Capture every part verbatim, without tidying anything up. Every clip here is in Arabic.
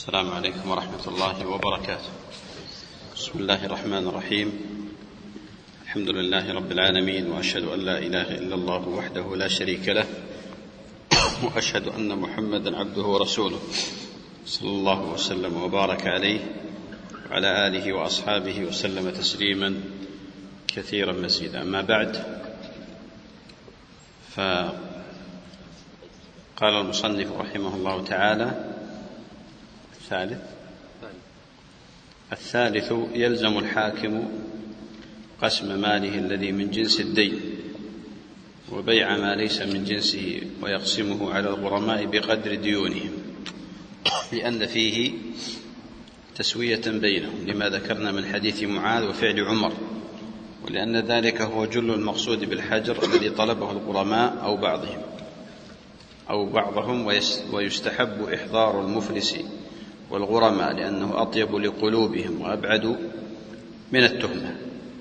السلام عليكم ورحمة الله وبركاته. بسم الله الرحمن الرحيم. الحمد لله رب العالمين، وأشهد أن لا إله إلا الله وحده لا شريك له، وأشهد أن محمدا عبده ورسوله، صلى الله وسلم وبارك عليه وعلى آله وأصحابه وسلم تسليما كثيرا مزيدا. أما بعد، فقال المصنف رحمه الله تعالى: الثالث الثالث يلزم الحاكم قسم ماله الذي من جنس الدين وبيع ما ليس من جنسه، ويقسمه على الغرماء بقدر ديونهم، لأن فيه تسوية بينهم، لما ذكرنا من حديث معاذ وفعل عمر، ولأن ذلك هو جل المقصود بالحجر الذي طلبه الغرماء أو بعضهم أو بعضهم ويستحب إحضار المفلس والغرماء، لأنه أطيب لقلوبهم وأبعد من التهمة.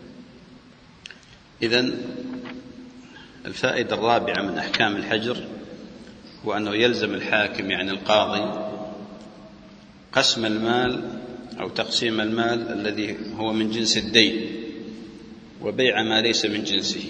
إذن الفائدة الرابعة من أحكام الحجر هو أنه يلزم الحاكم، يعني القاضي، قسم المال أو تقسيم المال الذي هو من جنس الدين وبيع ما ليس من جنسه.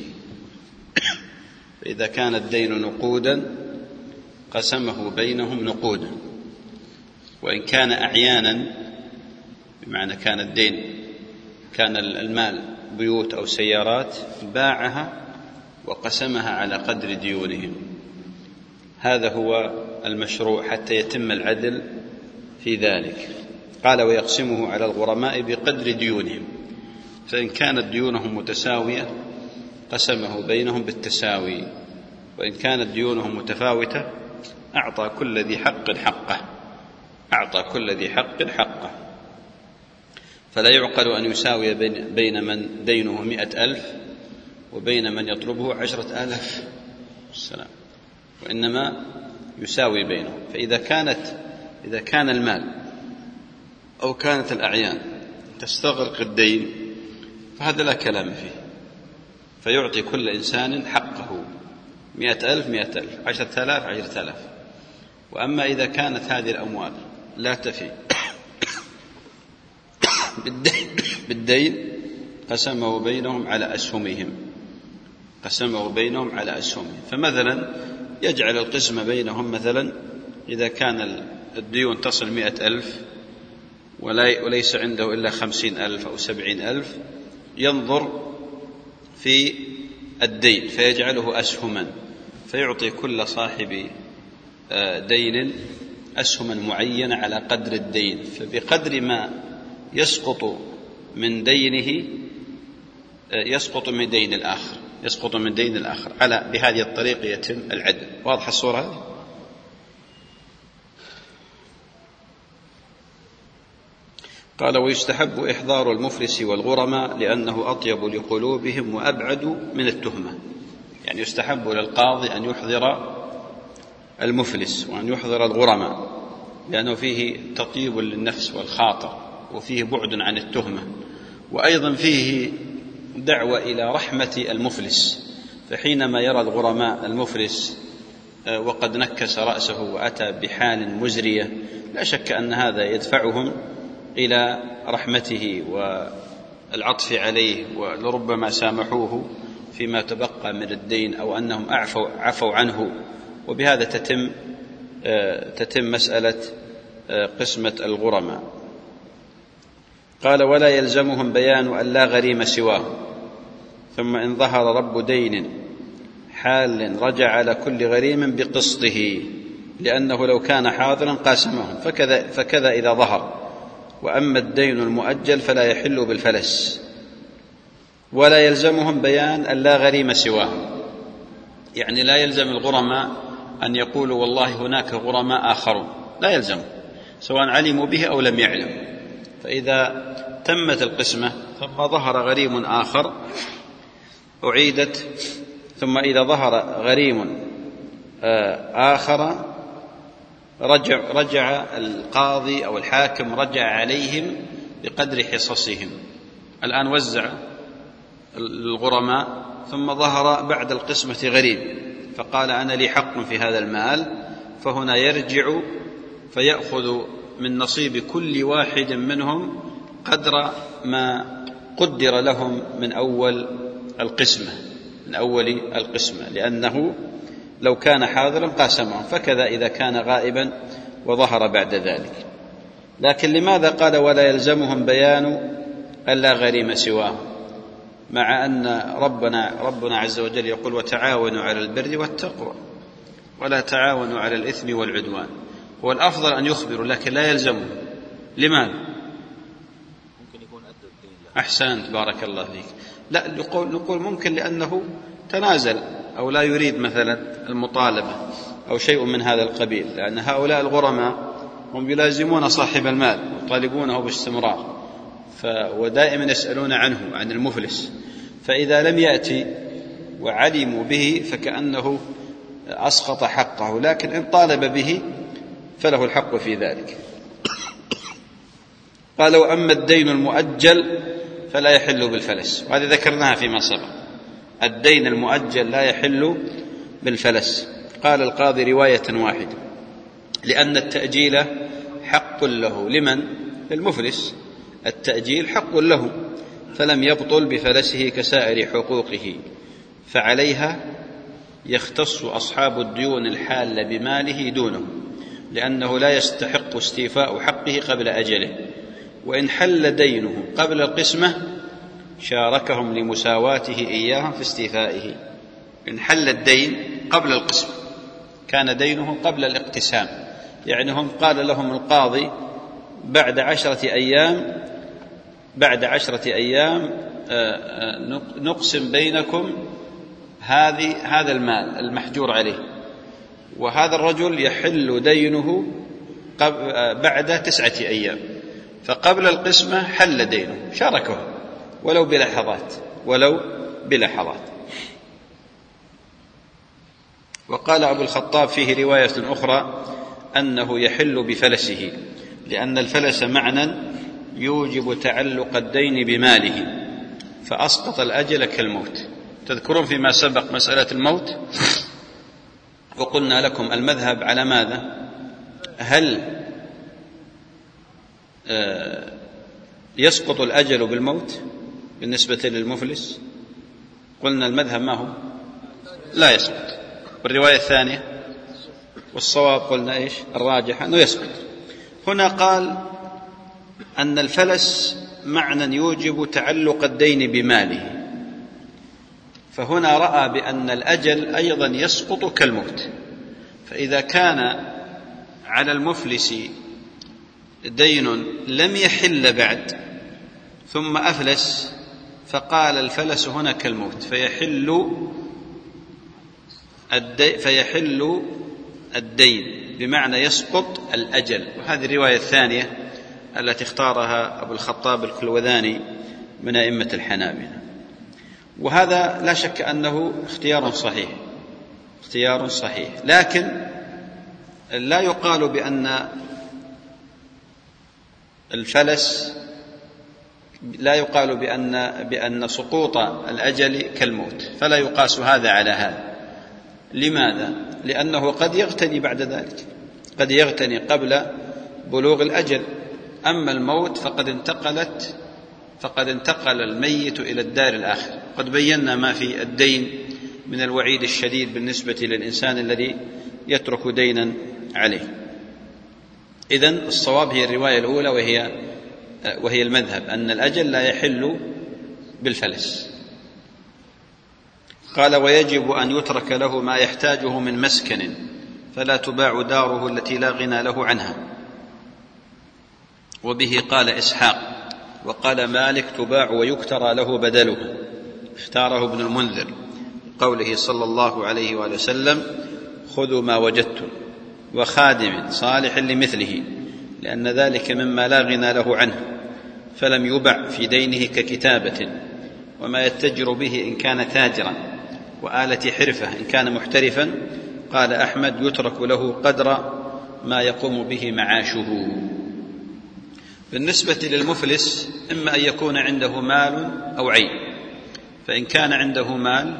فإذا كان الدين نقودا قسمه بينهم نقودا، وإن كان أعيانا، بمعنى كان الدين كان المال بيوت أو سيارات، باعها وقسمها على قدر ديونهم. هذا هو المشروع حتى يتم العدل في ذلك. قال: ويقسمه على الغرماء بقدر ديونهم، فإن كانت ديونهم متساوية قسمه بينهم بالتساوي، وإن كانت ديونهم متفاوتة أعطى كل ذي حق حقه أعطى كل ذي حق حقه فلا يعقل أن يساوي بين من دينه مئة ألف وبين من يطلبه عشرة آلاف، السلام، وإنما يساوي بينهم. فإذا كانت إذا كان المال أو كانت الأعيان تستغرق الدين فهذا لا كلام فيه، فيعطي كل إنسان حقه، مئة ألف مئة ألف، عشرة آلاف عشرة آلاف. وأما إذا كانت هذه الأموال لا تفي بالدين قسمه بينهم على أسهمهم قسمه بينهم على أسهمهم فمثلا يجعل القسم بينهم، مثلا إذا كان الديون تصل مئة ألف وليس عنده إلا خمسين ألف أو سبعين ألف، ينظر في الدين فيجعله أسهما، فيعطي كل صاحب دين أسهما معينة على قدر الدين، فبقدر ما يسقط من دينه يسقط من دين الآخر يسقط من دين الآخر على بهذه الطريقة يتم العدل. واضح الصورة هذه؟ قال: ويستحب إحضار المفلس والغرماء لأنه أطيب لقلوبهم وأبعد من التهمة. يعني يستحب للقاضي أن يحضر المفلس وأن يحضر الغرماء، لأنه فيه تطيب للنفس والخاطر، وفيه بعد عن التهمة، وأيضا فيه دعوة إلى رحمة المفلس. فحينما يرى الغرماء المفلس وقد نكس رأسه وأتى بحال مزرية، لا شك أن هذا يدفعهم إلى رحمته والعطف عليه، ولربما سامحوه فيما تبقى من الدين، أو أنهم عفوا, عفوا عنه، وبهذا تتم تتم مسألة قسمة الغرماء. قال: ولا يلزمهم بيان أن لا غريم سواه، ثم إن ظهر رب دين حال رجع على كل غريم بقسطه، لأنه لو كان حاضرا قاسمهم، فكذا, فكذا إذا ظهر. وأما الدين المؤجل فلا يحل بالفلس. ولا يلزمهم بيان أن لا غريم سواه، يعني لا يلزم الغرماء أن يقولوا والله هناك غرماء آخرون، لا يلزم، سواء علموا به أو لم يعلموا. فإذا تمت القسمة ثم ظهر غريم آخر أعيدت، ثم إذا ظهر غريم آخر رجع, رجع القاضي أو الحاكم رجع عليهم بقدر حصصهم. الآن وزع الغرماء ثم ظهر بعد القسمة غريم فقال: أنا لي حق في هذا المال، فهنا يرجع فيأخذ من نصيب كل واحد منهم قدر ما قدر لهم من أول القسمة من أول القسمة لأنه لو كان حاضرا قاسمهم، فكذا إذا كان غائبا وظهر بعد ذلك. لكن لماذا قال ولا يلزمهم بيان ألا غريم سواه، مع أن ربنا, ربنا عز وجل يقول وتعاونوا على البر والتقوى ولا تعاونوا على الإثم والعدوان؟ هو الأفضل أن يخبروا لكن لا يلزمهم. لماذا؟ ممكن يكون أدى الدين. أحسنت، بارك الله فيك. لا، نقول, نقول ممكن لأنه تنازل أو لا يريد مثلا المطالبة أو شيء من هذا القبيل، لأن هؤلاء الغرماء هم يلازمون صاحب المال ويطالبونه باستمرار، ودائما يسألون عنه عن المفلس، فإذا لم يأتي وعلموا به فكأنه أسقط حقه، لكن إن طالب به فله الحق في ذلك. قال وأما الدين المؤجل فلا يحل بالفلس، وهذه ذكرناها فيما سبق. الدين المؤجل لا يحل بالفلس. قال القاضي رواية واحدة، لأن التأجيل حق له. لمن؟ للمفلس. التأجيل حق له، فلم يبطل بفلسه كسائر حقوقه، فعليها يختص أصحاب الديون الحالة بماله دونه، لأنه لا يستحق استيفاء حقه قبل أجله، وإن حل دينه قبل القسمة شاركهم لمساواته إياهم في استيفائه. إن حل الدين قبل القسمة، كان دينه قبل الاقتسام، يعني هم قال لهم القاضي بعد عشرة أيام بعد عشرة أيام نقسم بينكم هذه هذا المال المحجور عليه، وهذا الرجل يحل دينه بعد تسعة أيام، فقبل القسمة حل دينه، شاركه ولو بلحظات ولو بلحظات. وقال أبو الخطاب فيه رواية أخرى أنه يحل بفلسه، لأن الفلس معنى يوجب تعلق الدين بماله، فأسقط الأجل كالموت. تذكرون فيما سبق مسألة الموت، وقلنا لكم المذهب على ماذا؟ هل يسقط الأجل بالموت بالنسبة للمفلس؟ قلنا المذهب ما هو؟ لا يسقط. والرواية الثانية والصواب قلنا إيش؟ الراجح أنه يسقط. هنا قال أن الفلس معنى يوجب تعلق الدين بماله، فهنا رأى بأن الأجل أيضا يسقط كالموت. فإذا كان على المفلس دين لم يحل بعد ثم أفلس، فقال الفلس هنا كالموت، فيحل الدين, فيحل الدين بمعنى يسقط الأجل. وهذه الرواية الثانية التي اختارها أبو الخطاب الكلوذاني من أئمة الحنابلة، وهذا لا شك أنه اختيار صحيح اختيار صحيح لكن لا يقال بأن الفلس لا يقال بأن بأن سقوط الأجل كالموت، فلا يقاس هذا على هذا. لماذا؟ لأنه قد يغتني بعد ذلك، قد يغتني قبل بلوغ الأجل. أما الموت فقد انتقلت فقد انتقل الميت إلى الدار الآخرة. قد بينا ما في الدين من الوعيد الشديد بالنسبة للإنسان الذي يترك دينا عليه. إذن الصواب هي الرواية الأولى، وهي وهي المذهب أن الأجل لا يحل بالفلس. قال ويجب أن يترك له ما يحتاجه من مسكن، فلا تباع داره التي لا غنى له عنها. وبه قال إسحاق، وقال مالك تباع ويكترى له بدله، اختاره ابن المنذر قوله صلى الله عليه وآله وسلم خذوا ما وجدتم، وخادم صالح لمثله، لأن ذلك مما لا غنى له عنه، فلم يبع في دينه ككتابة، وما يتجر به إن كان تاجرا، وآلة حرفة إن كان محترفا. قال أحمد يترك له قدر ما يقوم به معاشه. بالنسبة للمفلس إما أن يكون عنده مال أو عين، فإن كان عنده مال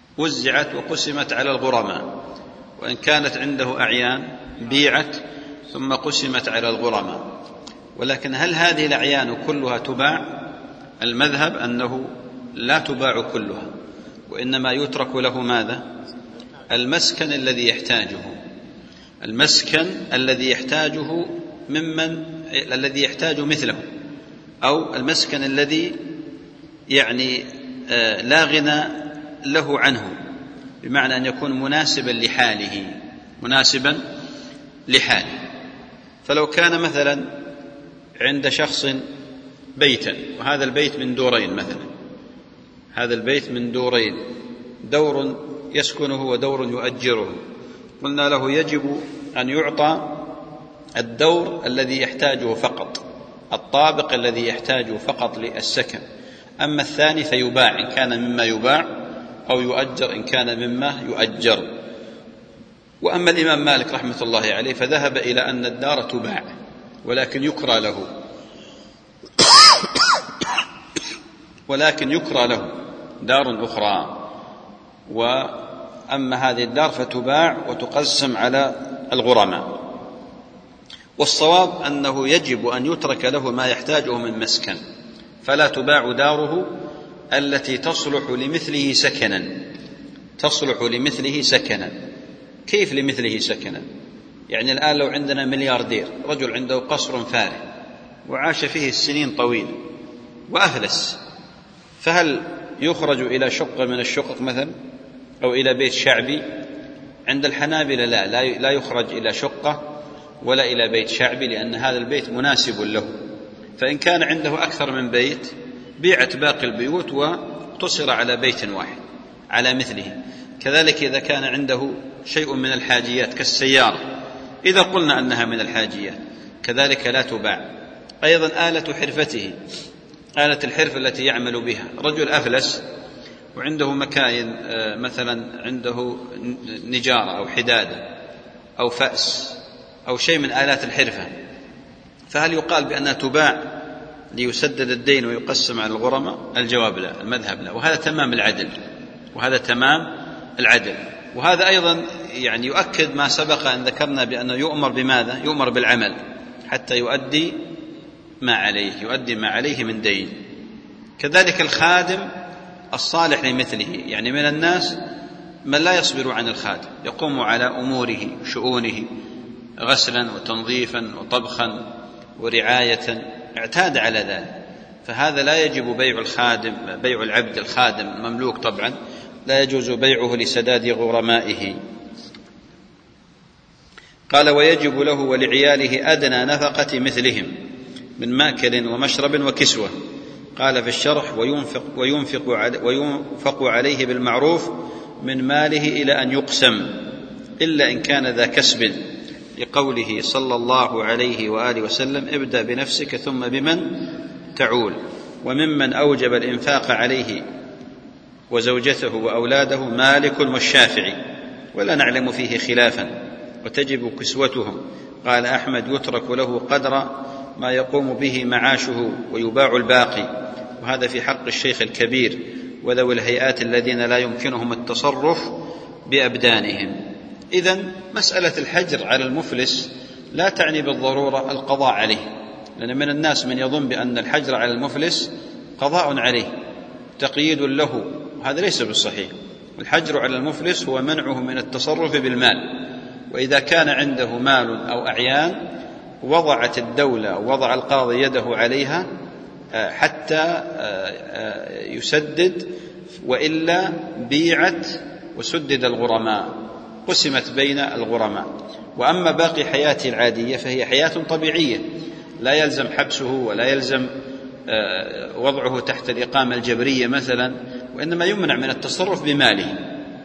وزعت وقسمت على الغرماء، وإن كانت عنده أعيان بيعت ثم قسمت على الغرماء. ولكن هل هذه الأعيان كلها تباع؟ المذهب أنه لا تباع كلها، وإنما يترك له ماذا؟ المسكن الذي يحتاجه، المسكن الذي يحتاجه ممن الذي يحتاج مثله، أو المسكن الذي يعني لا غنى له عنه، بمعنى أن يكون مناسبا لحاله، مناسبا لحاله. فلو كان مثلا عند شخص بيتا، وهذا البيت من دورين مثلا، هذا البيت من دورين، دور يسكنه ودور يؤجره، قلنا له يجب أن يعطى الدور الذي يحتاجه فقط، الطابق الذي يحتاجه فقط للسكن، أما الثاني فيباع إن كان مما يباع، أو يؤجر إن كان مما يؤجر. وأما الإمام مالك رحمة الله عليه فذهب إلى أن الدار تباع ولكن يكرى له ولكن يكرى له دار أخرى، وأما هذه الدار فتباع وتقسم على الغرماء. والصواب أنه يجب أن يترك له ما يحتاجه من مسكن، فلا تباع داره التي تصلح لمثله سكنا، تصلح لمثله سكنا. كيف لمثله سكنا؟ يعني الآن لو عندنا ملياردير، رجل عنده قصر فارغ وعاش فيه السنين طويلة وأفلس، فهل يخرج إلى شقة من الشقق مثلا، أو إلى بيت شعبي؟ عند الحنابلة لا لا يخرج إلى شقة ولا إلى بيت شعبي، لأن هذا البيت مناسب له. فإن كان عنده أكثر من بيت بيعت باقي البيوت وتصر على بيت واحد على مثله. كذلك إذا كان عنده شيء من الحاجيات كالسيارة، إذا قلنا أنها من الحاجيات كذلك لا تباع. أيضا آلة حرفته، آلة الحرف التي يعمل بها، رجل أفلس وعنده مكاين، مثلا عنده نجارة أو حدادة أو فأس أو شيء من آلات الحرفة، فهل يقال بأنها تباع ليسدد الدين ويقسم على الغرماء؟ الجواب لا، المذهب لا، وهذا تمام العدل، وهذا تمام العدل. وهذا أيضا يعني يؤكد ما سبق أن ذكرنا بأنه يؤمر بماذا؟ يؤمر بالعمل حتى يؤدي ما عليه، يؤدي ما عليه من دين. كذلك الخادم الصالح لمثله، يعني من الناس من لا يصبر عن الخادم، يقوم على أموره وشؤونه غسلا وتنظيفا وطبخا ورعاية، اعتاد على ذلك، فهذا لا يجب بيع الخادم، بيع العبد الخادم مملوك طبعا لا يجوز بيعه لسداد غرمائه. قال: ويجب له ولعياله أدنى نفقة مثلهم من مأكل ومشرب وكسوة. قال في الشرح: وينفق, وينفق, وينفق عليه بالمعروف من ماله إلى أن يقسم، إلا إن كان ذا كسب، لقوله صلى الله عليه وآله وسلم: ابدأ بنفسك ثم بمن تعول. وممن أوجب الإنفاق عليه وزوجته وأولاده مالك والشافعي، ولا نعلم فيه خلافا، وتجب كسوتهم. قال أحمد: يترك له قدر ما يقوم به معاشه ويباع الباقي، وهذا في حق الشيخ الكبير وذوي الهيئات الذين لا يمكنهم التصرف بأبدانهم. إذن مسألة الحجر على المفلس لا تعني بالضرورة القضاء عليه، لأن من الناس من يظن بأن الحجر على المفلس قضاء عليه، تقييد له، وهذا ليس بالصحيح. الحجر على المفلس هو منعه من التصرف بالمال، وإذا كان عنده مال أو أعيان وضعت الدولة ووضع القاضي يده عليها حتى يسدد، وإلا بيعت وسدد الغرماء، قسمت بين الغرماء. وأما باقي حياته العادية فهي حياة طبيعية، لا يلزم حبسه ولا يلزم وضعه تحت الإقامة الجبرية مثلا، وإنما يمنع من التصرف بماله.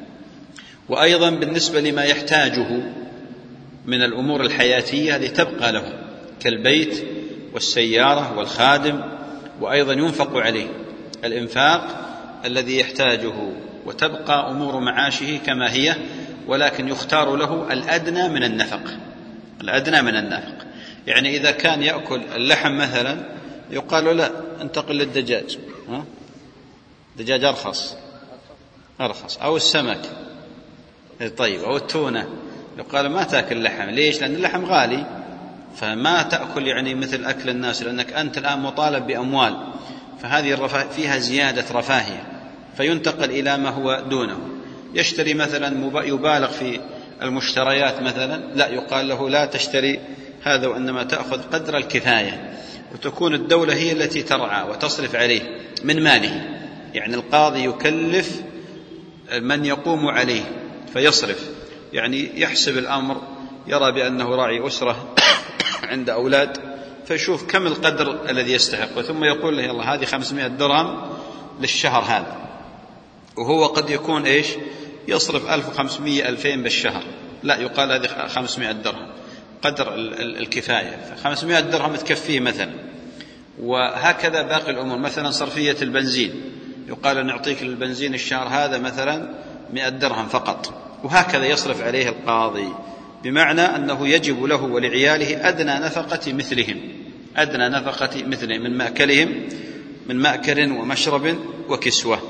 وأيضا بالنسبة لما يحتاجه من الأمور الحياتية هذه تبقى له، كالبيت والسيارة والخادم، وأيضا ينفق عليه الإنفاق الذي يحتاجه، وتبقى أمور معاشه كما هي، ولكن يختار له الأدنى من النفق، الأدنى من النفق. يعني إذا كان يأكل اللحم مثلا يقال له: لا، انتقل للدجاج، ها؟ دجاج أرخص أرخص، أو السمك طيب، أو التونة، يقال ما تأكل اللحم. ليش؟ لأن اللحم غالي فما تأكل يعني مثل أكل الناس، لأنك أنت الآن مطالب بأموال، فهذه الرفاه فيها زيادة رفاهية، فينتقل إلى ما هو دونه. يشتري مثلا يبالغ في المشتريات مثلا، لا، يقال له لا تشتري هذا، وإنما تأخذ قدر الكفاية، وتكون الدولة هي التي ترعى وتصرف عليه من ماله. يعني القاضي يكلف من يقوم عليه فيصرف، يعني يحسب الأمر، يرى بأنه راعي أسرة عند أولاد، فيشوف كم القدر الذي يستحق، ثم يقول له يلا هذه خمسمائة درهم للشهر هذا، وهو قد يكون إيش يصرف ألف وخمسمائة ألفين بالشهر، لا، يقال هذه خمسمائة درهم قدر الكفاية، فخمسمائة درهم تكفيه مثلا. وهكذا باقي الأمور، مثلا صرفية البنزين، يقال نعطيك البنزين الشهر هذا مثلا مئة درهم فقط، وهكذا يصرف عليه القاضي، بمعنى أنه يجب له ولعياله أدنى نفقة مثلهم، أدنى نفقة مثلهم من مأكلهم، من مأكل ومشرب وكسوة.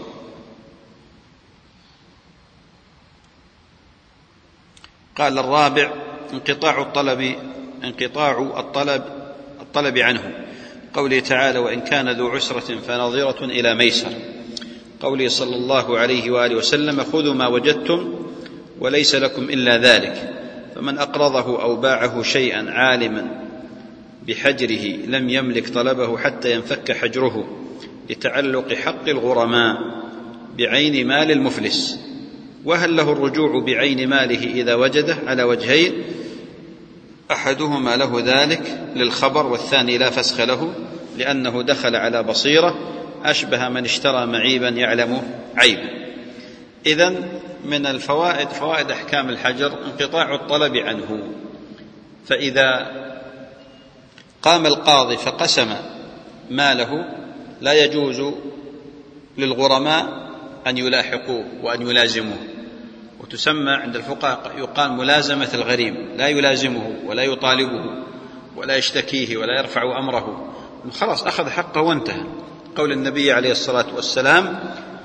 قال الرابع: انقطاع الطلب انقطاع الطلب الطلب عنه، قوله تعالى: وإن كان ذو عسرة فنظرة إلى ميسر، قوله صلى الله عليه وآله وسلم: خذوا ما وجدتم وليس لكم إلا ذلك، فمن أقرضه أو باعه شيئا عالما بحجره لم يملك طلبه حتى ينفك حجره، لتعلق حق الغرماء بعين مال المفلس. وهل له الرجوع بعين ماله إذا وجده؟ على وجهين: أحدهما له ذلك للخبر، والثاني لا فسخ له، لأنه دخل على بصيرة أشبه من اشترى معيبا يعلم عيبا. إذن من الفوائد، فوائد أحكام الحجر، انقطاع الطلب عنه. فإذا قام القاضي فقسم ماله لا يجوز للغرماء أن يلاحقوه وأن يلازموه، وتسمى عند الفقهاء يقال ملازمة الغريم، لا يلازمه ولا يطالبه ولا يشتكيه ولا يرفع أمره، خلاص أخذ حقه وانتهى. قول النبي عليه الصلاة والسلام: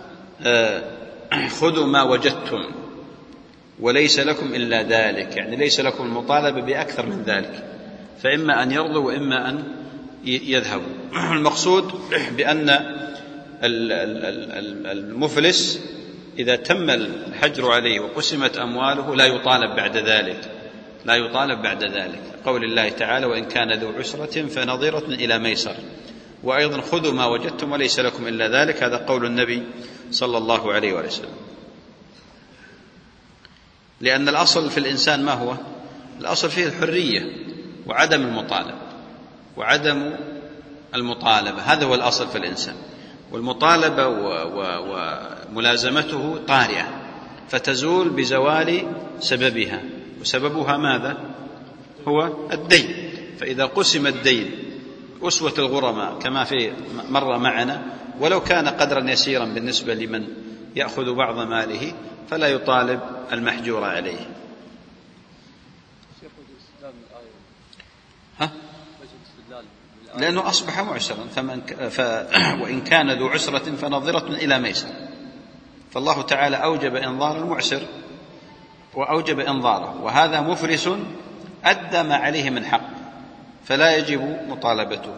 خذوا ما وجدتم وليس لكم إلا ذلك، يعني ليس لكم المطالبة بأكثر من ذلك، فإما أن يرضوا وإما أن يذهبوا. المقصود بأن المفلس إذا تم الحجر عليه وقسمت أمواله لا يطالب بعد ذلك، لا يطالب بعد ذلك، قول الله تعالى: وإن كان ذو عسرة فنظرة إلى ميسر. وأيضا: خذوا ما وجدتم وليس لكم إلا ذلك، هذا قول النبي صلى الله عليه وسلم. لأن الأصل في الإنسان ما هو؟ الأصل فيه الحرية وعدم المطالبة، وعدم المطالبة هذا هو الأصل في الإنسان، والمطالبة وملازمته طارئة، فتزول بزوال سببها، وسببها ماذا؟ هو الدين. فإذا قسم الدين أسوة الغرماء كما في مر معنا، ولو كان قدرا يسيرا بالنسبة لمن يأخذ بعض ماله، فلا يطالب المحجور عليه. ها؟ لأنه أصبح معسرا، فمن ف... وإن كان ذو عسرة فنظرة إلى ميسر، فالله تعالى أوجب إنظار المعسر وأوجب إنظاره، وهذا مفلس أدى ما عليه من حق، فلا يجب مطالبته.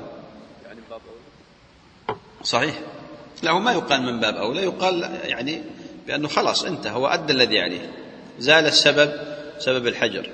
صحيح، له ما يقال من باب أولى، يقال يعني بأنه خلاص انتهى، هو أدى الذي عليه، زال السبب، سبب الحجر.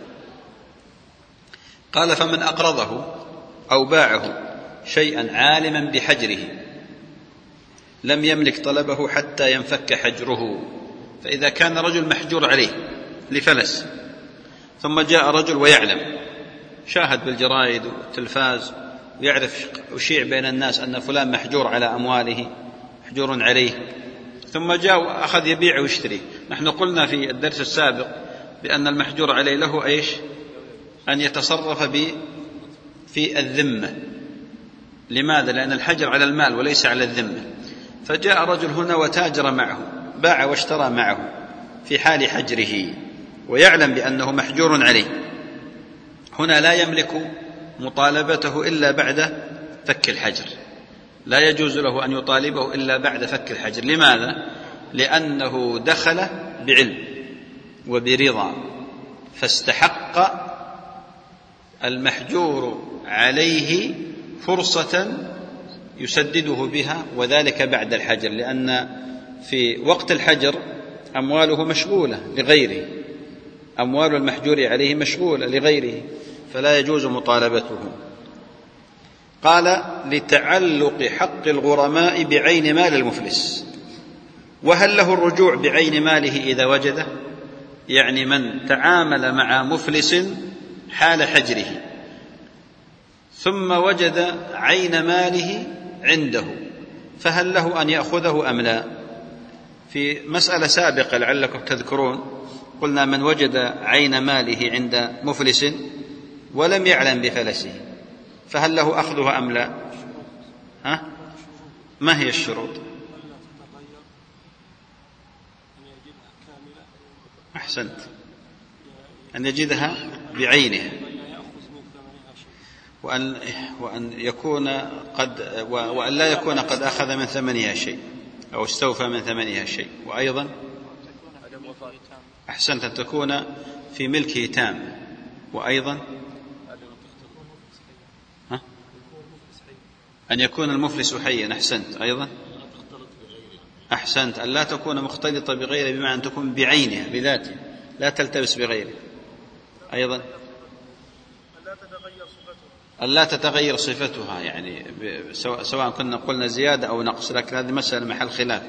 قال: فمن أقرضه أو باعه شيئا عالما بحجره لم يملك طلبه حتى ينفك حجره. فإذا كان رجل محجور عليه لفلس، ثم جاء رجل ويعلم، شاهد بالجرائد والتلفاز ويعرف وشيع بين الناس أن فلان محجور على أمواله، محجور عليه، ثم جاء وأخذ يبيع ويشتري. نحن قلنا في الدرس السابق بأن المحجور عليه له إيش؟ أن يتصرف في الذمة. لماذا؟ لأن الحجر على المال وليس على الذمة. فجاء رجل هنا وتاجر معه، باع واشترى معه في حال حجره، ويعلم بأنه محجور عليه، هنا لا يملك مطالبته إلا بعد فك الحجر، لا يجوز له أن يطالبه إلا بعد فك الحجر. لماذا؟ لأنه دخل بعلم وبرضا، فاستحق المحجور عليه فرصة يسدده بها، وذلك بعد الحجر، لأن في وقت الحجر أمواله مشغولة لغيره، أموال المحجور عليه مشغولة لغيره، فلا يجوز مطالبته. قال: لتعلق حق الغرماء بعين مال المفلس. وهل له الرجوع بعين ماله إذا وجده؟ يعني من تعامل مع مفلس حال حجره ثم وجد عين ماله عنده، فهل له أن يأخذه أم لا؟ في مسألة سابقة لعلكم تذكرون قلنا: من وجد عين ماله عند مفلس ولم يعلم بفلسه فهل له أخذها أم لا؟ ها؟ ما هي الشروط؟ أحسنت، أن يجدها بعينها، وأن, وأن يكون قد وأن لا يكون قد أخذ من ثمنها شيء أو استوفى من ثمنها شيء، وأيضا أحسنت أن تكون في ملكه تام، وأيضا ها؟ أن يكون المفلس حيا. أحسنت، أيضا أحسنت، أن لا تكون مختلطة بغيره، بمعنى أن تكون بعينها بذاتها لا تلتبس بغيره. أيضا أن لا تتغير صفتها، يعني سواء كنا قلنا زيادة أو نقص، لكن هذه مسألة محل خلاف.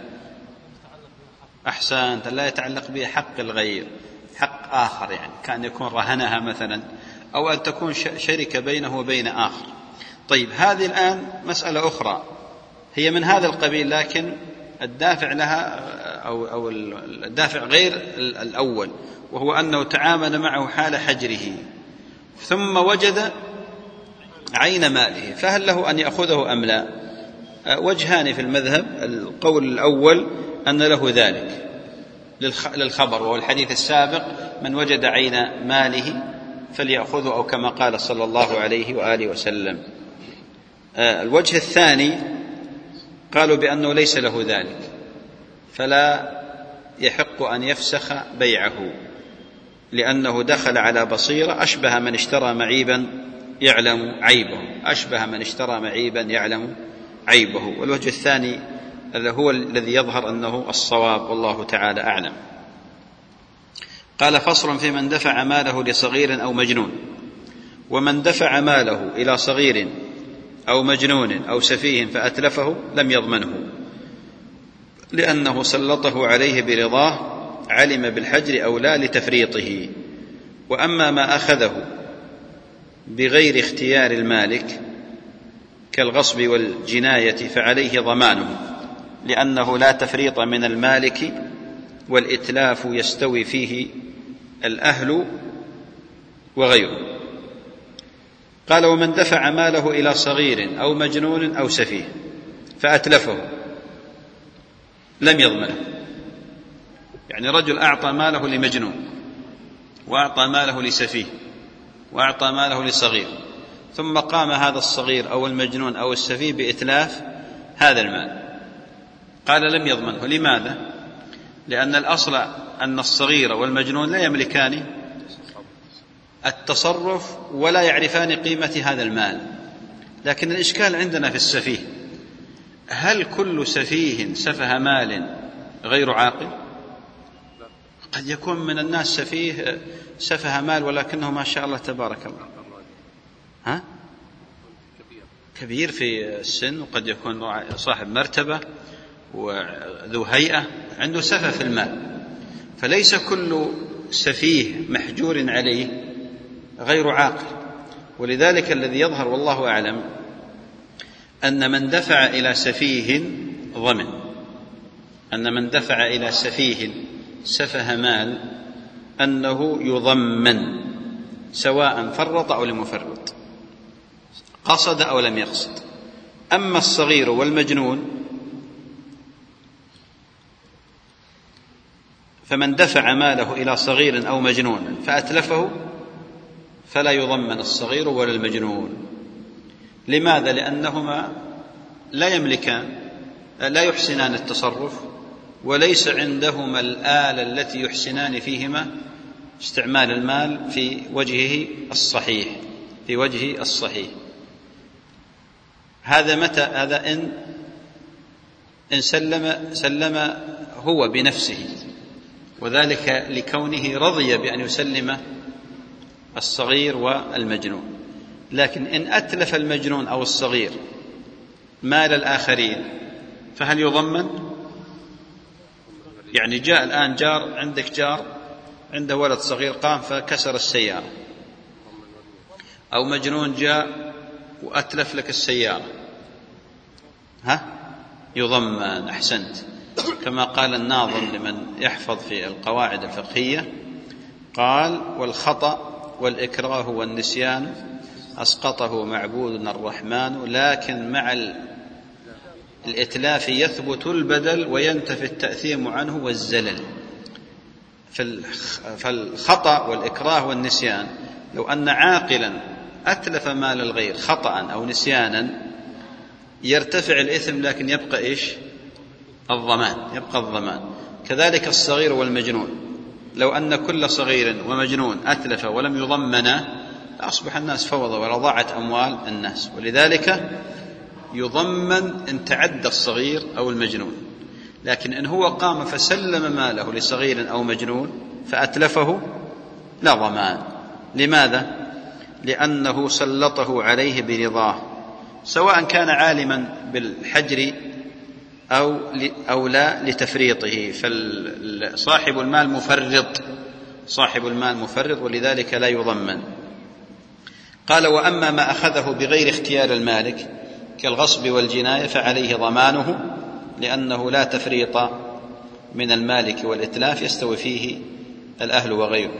أحسنت، أن لا يتعلق بها حق الغير، حق آخر، يعني كان يكون رهنها مثلا، أو أن تكون شركة بينه وبين آخر. طيب، هذه الآن مسألة أخرى هي من هذا القبيل، لكن الدافع لها أو, أو الدافع غير الأول، وهو أنه تعامل معه حال حجره ثم وجد عين ماله، فهل له أن يأخذه أم لا؟ وجهان في المذهب. القول الأول أن له ذلك للخبر، وهو الحديث السابق: من وجد عين ماله فليأخذه، أو كما قال صلى الله عليه وآله وسلم. الوجه الثاني قالوا بأنه ليس له ذلك، فلا يحق أن يفسخ بيعه، لأنه دخل على بصيرة، أشبه من اشترى معيبا يعلم عيبه، أشبه من اشترى معيبا يعلم عيبه. والوجه الثاني هو الذي يظهر أنه الصواب، والله تعالى أعلم. قال: فصل في من دفع ماله لصغير أو مجنون. ومن دفع ماله إلى صغير أو مجنون أو سفيه فأتلفه لم يضمنه، لأنه سلطه عليه برضاه، علم بالحجر أو لا لتفريطه. وأما ما أخذه بغير اختيار المالك كالغصب والجناية فعليه ضمانه، لأنه لا تفريط من المالك، والإتلاف يستوي فيه الأهل وغيره. قال: ومن دفع ماله إلى صغير أو مجنون أو سفيه فأتلفه لم يضمنه. يعني رجل أعطى ماله لمجنون، وأعطى ماله لسفيه، وأعطى ماله لصغير، ثم قام هذا الصغير أو المجنون أو السفيه بإتلاف هذا المال، قال لم يضمنه. لماذا؟ لأن الأصل أن الصغير والمجنون لا يملكان التصرف ولا يعرفان قيمة هذا المال. لكن الإشكال عندنا في السفيه: هل كل سفيه سفه مال غير عاقل؟ قد يكون من الناس سفيه سفه مال ولكنه ما شاء الله تبارك الله ها؟ كبير في السن، وقد يكون صاحب مرتبة وذو هيئة، عنده سفه في المال. فليس كل سفيه محجور عليه غير عاقل. ولذلك الذي يظهر والله أعلم أن من دفع إلى سفيه ضمن، أن من دفع إلى سفيه سفه مال أنه يضمن، سواء فرط أو لم يفرط، قصد أو لم يقصد. أما الصغير والمجنون فمن دفع ماله إلى صغير أو مجنون فأتلفه فلا يضمن الصغير ولا المجنون. لماذا؟ لأنهما لا يملكان، لا يحسنان التصرف، وليس عندهما الآلة التي يحسنان فيهما استعمال المال في وجهه الصحيح. في وجه الصحيح. هذا متى؟ هذا إن إن سلم سلم هو بنفسه، وذلك لكونه رضي بأن يسلم الصغير والمجنون. لكن إن أتلف المجنون أو الصغير مال الآخرين فهل يضمن؟ يعني جاء الآن جار، عندك جار عنده ولد صغير قام فكسر السيارة، أو مجنون جاء وأتلف لك السيارة، ها يضمن. أحسنت، كما قال الناظم لمن يحفظ في القواعد الفقهية، قال: والخطأ والإكراه والنسيان أسقطه معبودنا الرحمن، لكن مع الإتلاف يثبت البدل وينتفي التأثيم عنه والزلل. فالخطأ والإكراه والنسيان، لو أن عاقلا أتلف مال الغير خطأ أو نسيانا يرتفع الإثم، لكن يبقى إيش؟ الضمان، يبقى الضمان. كذلك الصغير والمجنون، لو أن كل صغير ومجنون أتلف ولم يضمنا أصبح الناس فوضى ولا ضاعت أموال الناس. ولذلك يضمن إن تعدى الصغير أو المجنون، لكن إن هو قام فسلم ماله لصغير أو مجنون فأتلفه لا ضمان. لماذا؟ لأنه سلطه عليه برضاه، سواء كان عالما بالحجر أو أو لا لتفريطه. فصاحب المال مفرط، صاحب المال مفرط، ولذلك لا يضمن. قال: وأما ما أخذه بغير اختيار المالك كالغصب والجناية فعليه ضمانه، لأنه لا تفريط من المالك والإتلاف يستوي فيه الأهل وغيره.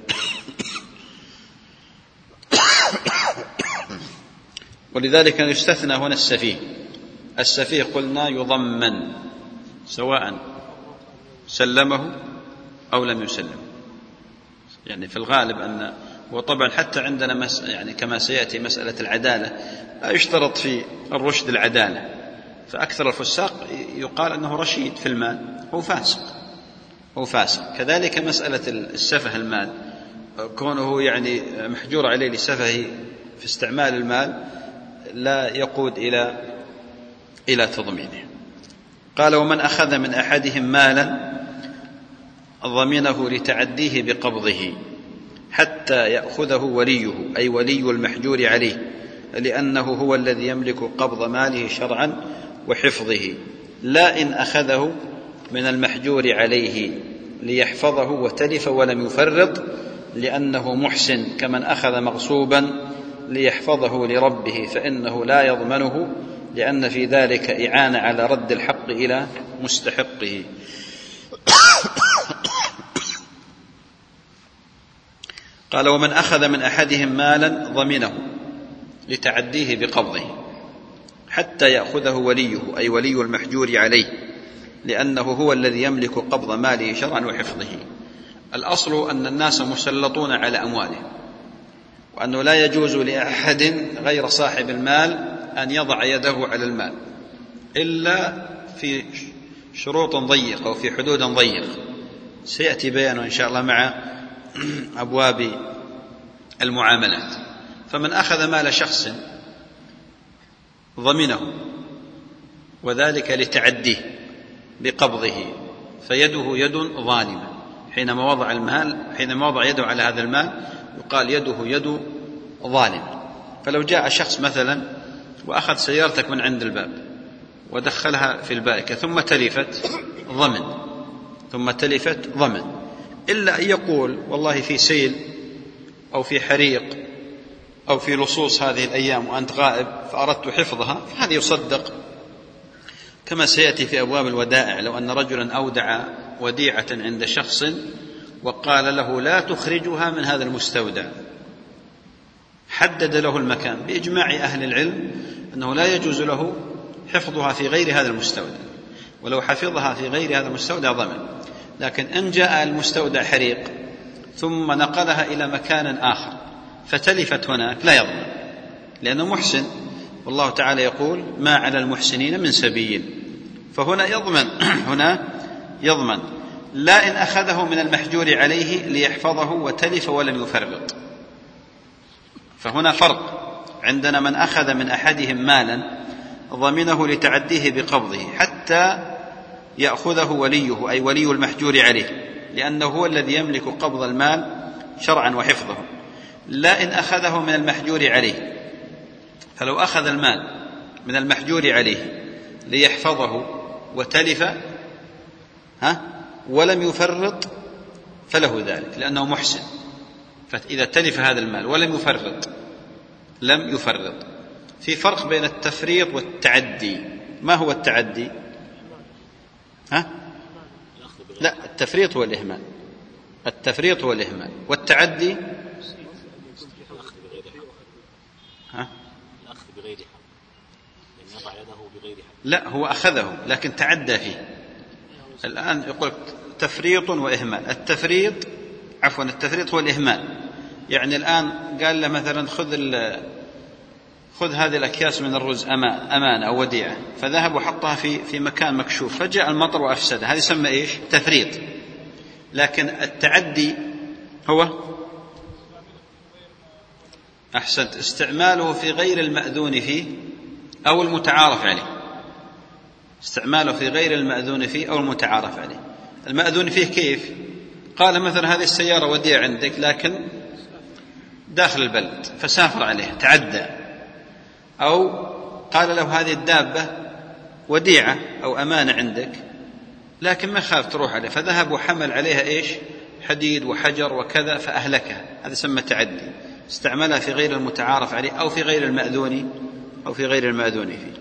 ولذلك يستثنى هنا السفيه. السفيه قلنا يضمن سواء سلمه أو لم يسلم. يعني في الغالب أن، وطبعا حتى عندنا مس يعني كما سيأتي مسألة العدالة لا يشترط في الرشد العدالة، فأكثر الفساق يقال أنه رشيد في المال، هو فاسق، هو فاسق. كذلك مسألة السفه المال، كونه يعني محجور عليه لسفهه في استعمال المال لا يقود إلى إلى تضمينه. قال: ومن أخذ من أحدهم مالا ضمنه لتعديه بقبضه حتى يأخذه وليه، أي ولي المحجور عليه، لأنه هو الذي يملك قبض ماله شرعا وحفظه، لا إن أخذه من المحجور عليه ليحفظه وتلف ولم يفرط، لأنه محسن كمن أخذ مغصوبا ليحفظه لربه، فإنه لا يضمنه، لأن في ذلك إعانة على رد الحق إلى مستحقه. قال: ومن أخذ من أحدهم مالا ضمنه لتعديه بقبضه حتى يأخذه وليه، أي ولي المحجور عليه، لأنه هو الذي يملك قبض ماله شرعا وحفظه. الأصل أن الناس مسلطون على أموالهم، وأنه لا يجوز لأحد غير صاحب المال أن يضع يده على المال إلا في شروط ضيقة وفي حدود ضيقة، سيأتي بيانه إن شاء الله مع أبواب المعاملات. فمن أخذ مال شخص ضمنه وذلك لتعديه بقبضه فيده يد ظالمة، حينما وضع المال حينما وضع يده على هذا المال يقال يده يد ظالمة. فلو جاء شخص مثلا وأخذ سيارتك من عند الباب ودخلها في البائكة ثم تلفت ضمن ثم تلفت ضمن إلا أن يقول والله في سيل أو في حريق أو في لصوص هذه الأيام وأنت غائب فأردت حفظها، فهذا يصدق كما سيأتي في أبواب الودائع. لو أن رجلا أودع وديعة عند شخص وقال له لا تخرجها من هذا المستودع، حدد له المكان بإجماع أهل العلم أنه لا يجوز له حفظها في غير هذا المستودع، ولو حفظها في غير هذا المستودع ضمن. لكن إن جاء المستودع حريق ثم نقلها إلى مكان آخر فتلفت هناك لا يضمن، لأنه محسن، والله تعالى يقول ما على المحسنين من سبيل، فهنا يضمن هنا يضمن لا إن أخذه من المحجور عليه ليحفظه وتلف ولم يفرط. فهنا فرق. عندنا من أخذ من أحدهم مالا ضمنه لتعديه بقبضه حتى يأخذه وليه، أي ولي المحجور عليه، لأنه هو الذي يملك قبض المال شرعا وحفظه، لا إن أخذه من المحجور عليه. فلو أخذ المال من المحجور عليه ليحفظه وتلف ها ولم يفرط فله ذلك لأنه محسن. فإذا تلف هذا المال ولم يفرط لم يفرط. في فرق بين التفريط والتعدي. ما هو التعدي؟ ها؟ لا، التفريط هو الإهمال. التفريط هو الإهمال. والتعدي ها؟ الأخذ بغير حق، يعني يضع يده بغير حق. لا، هو أخذه لكن تعدى فيه. الآن يقول تفريط وإهمال. التفريط عفوا التفريط هو الإهمال. يعني الآن قال له مثلا خذ خذ هذه الأكياس من الرز أمانة أو وديعة، فذهب وحطها في في مكان مكشوف، فجاء المطر وأفسدها، هذا يسمى إيش؟ تفريط. لكن التعدي هو أحسنت استعماله في غير المأذون فيه أو المتعارف عليه. استعماله في غير المأذون فيه أو المتعارف عليه. المأذون فيه كيف؟ قال مثلا هذه السيارة وديعة عندك لكن داخل البلد، فسافر عليها تعدى. أو قال له هذه الدابة وديعة أو أمانة عندك لكن ما خاف تروح عليه، فذهب وحمل عليها إيش؟ حديد وحجر وكذا فأهلكها، هذا يسمى تعدي. استعملها في غير المتعارف عليه أو في غير المأذون أو في غير المأذون فيه.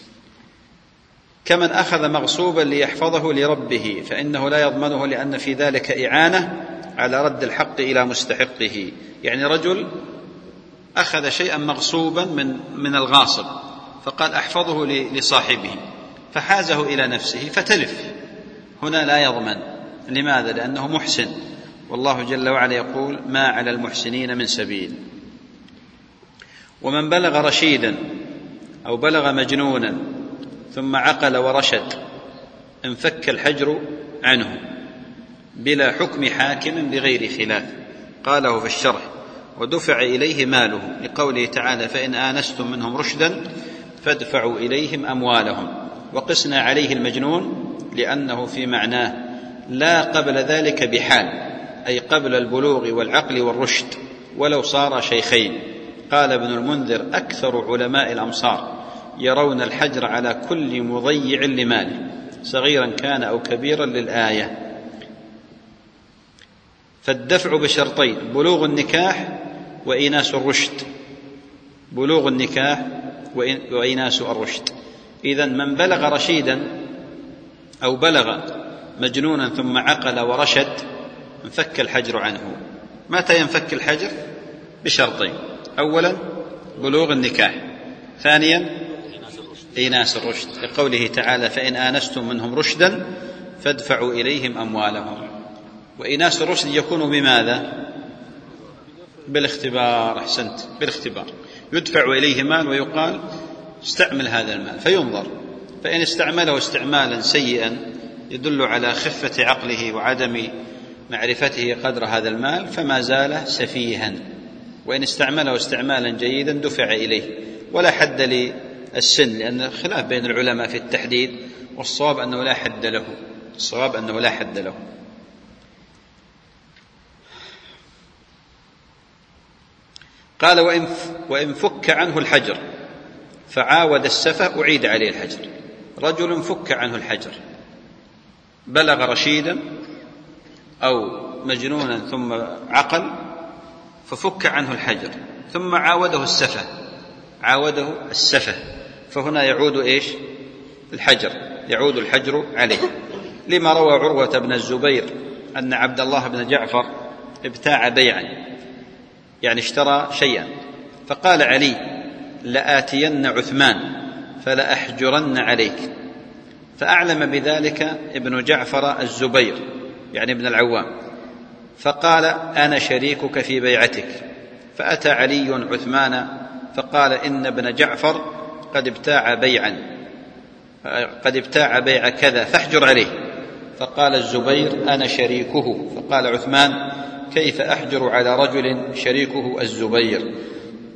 كمن أخذ مغصوبا ليحفظه لربه فإنه لا يضمنه، لأن في ذلك إعانة على رد الحق إلى مستحقه. يعني رجل أخذ شيئا مغصوبا من من الغاصب فقال أحفظه لصاحبه فحازه إلى نفسه فتلف، هنا لا يضمن. لماذا؟ لأنه محسن، والله جل وعلا يقول ما على المحسنين من سبيل. ومن بلغ رشيدا أو بلغ مجنونا ثم عقل ورشد انفك الحجر عنه بلا حكم حاكم بغير خلاف. قاله في الشرح ودفع إليه ماله، لقوله تعالى فإن آنستم منهم رشدا فادفعوا إليهم أموالهم. وقسنا عليه المجنون لأنه في معناه لا قبل ذلك بحال، أي قبل البلوغ والعقل والرشد ولو صار شيخين. قال ابن المنذر أكثر علماء الأمصار يرون الحجر على كل مضيع لماله صغيرا كان أو كبيرا للآية. فالدفع بشرطين: بلوغ النكاح وإناس الرشد. بلوغ النكاح وإناس الرشد. إذن من بلغ رشيدا أو بلغ مجنونا ثم عقل ورشد انفك الحجر عنه. متى ينفك الحجر؟ بشرطين: أولا بلوغ النكاح، ثانيا إناس الرشد، لقوله تعالى فإن آنستم منهم رشدا فادفعوا إليهم أموالهم. وإناس الرشد يكون بماذا؟ بالاختبار. أحسنت، بالاختبار. يدفع إليه مال ويقال استعمل هذا المال فينظر، فإن استعمله استعمالا سيئا يدل على خفة عقله وعدم معرفته قدر هذا المال فما زال سفيها، وإن استعمله استعمالا جيدا دفع إليه. ولا حد للسن، لأن خلاف بين العلماء في التحديد، والصواب أنه لا حد له. الصواب أنه لا حد له. قال وإن, وإن فك عنه الحجر فعاود السفة أعيد عليه الحجر. رجل فك عنه الحجر، بلغ رشيدا أو مجنونا ثم عقل ففك عنه الحجر ثم عاوده السفة، عاوده السفة، فهنا يعود إيش؟ الحجر، يعود الحجر عليه. لما روى عروة بن الزبير أن عبد الله بن جعفر ابتاع بيعا، يعني اشترى شيئا، فقال علي لآتين عثمان فلأحجرن عليك، فأعلم بذلك ابن جعفر الزبير يعني ابن العوام، فقال أنا شريكك في بيعتك. فأتى علي عثمان فقال إن ابن جعفر قد ابتاع بيعا قد ابتاع بيع كذا فاحجر عليه. فقال الزبير أنا شريكه. فقال عثمان كيف أحجر على رجل شريكه الزبير؟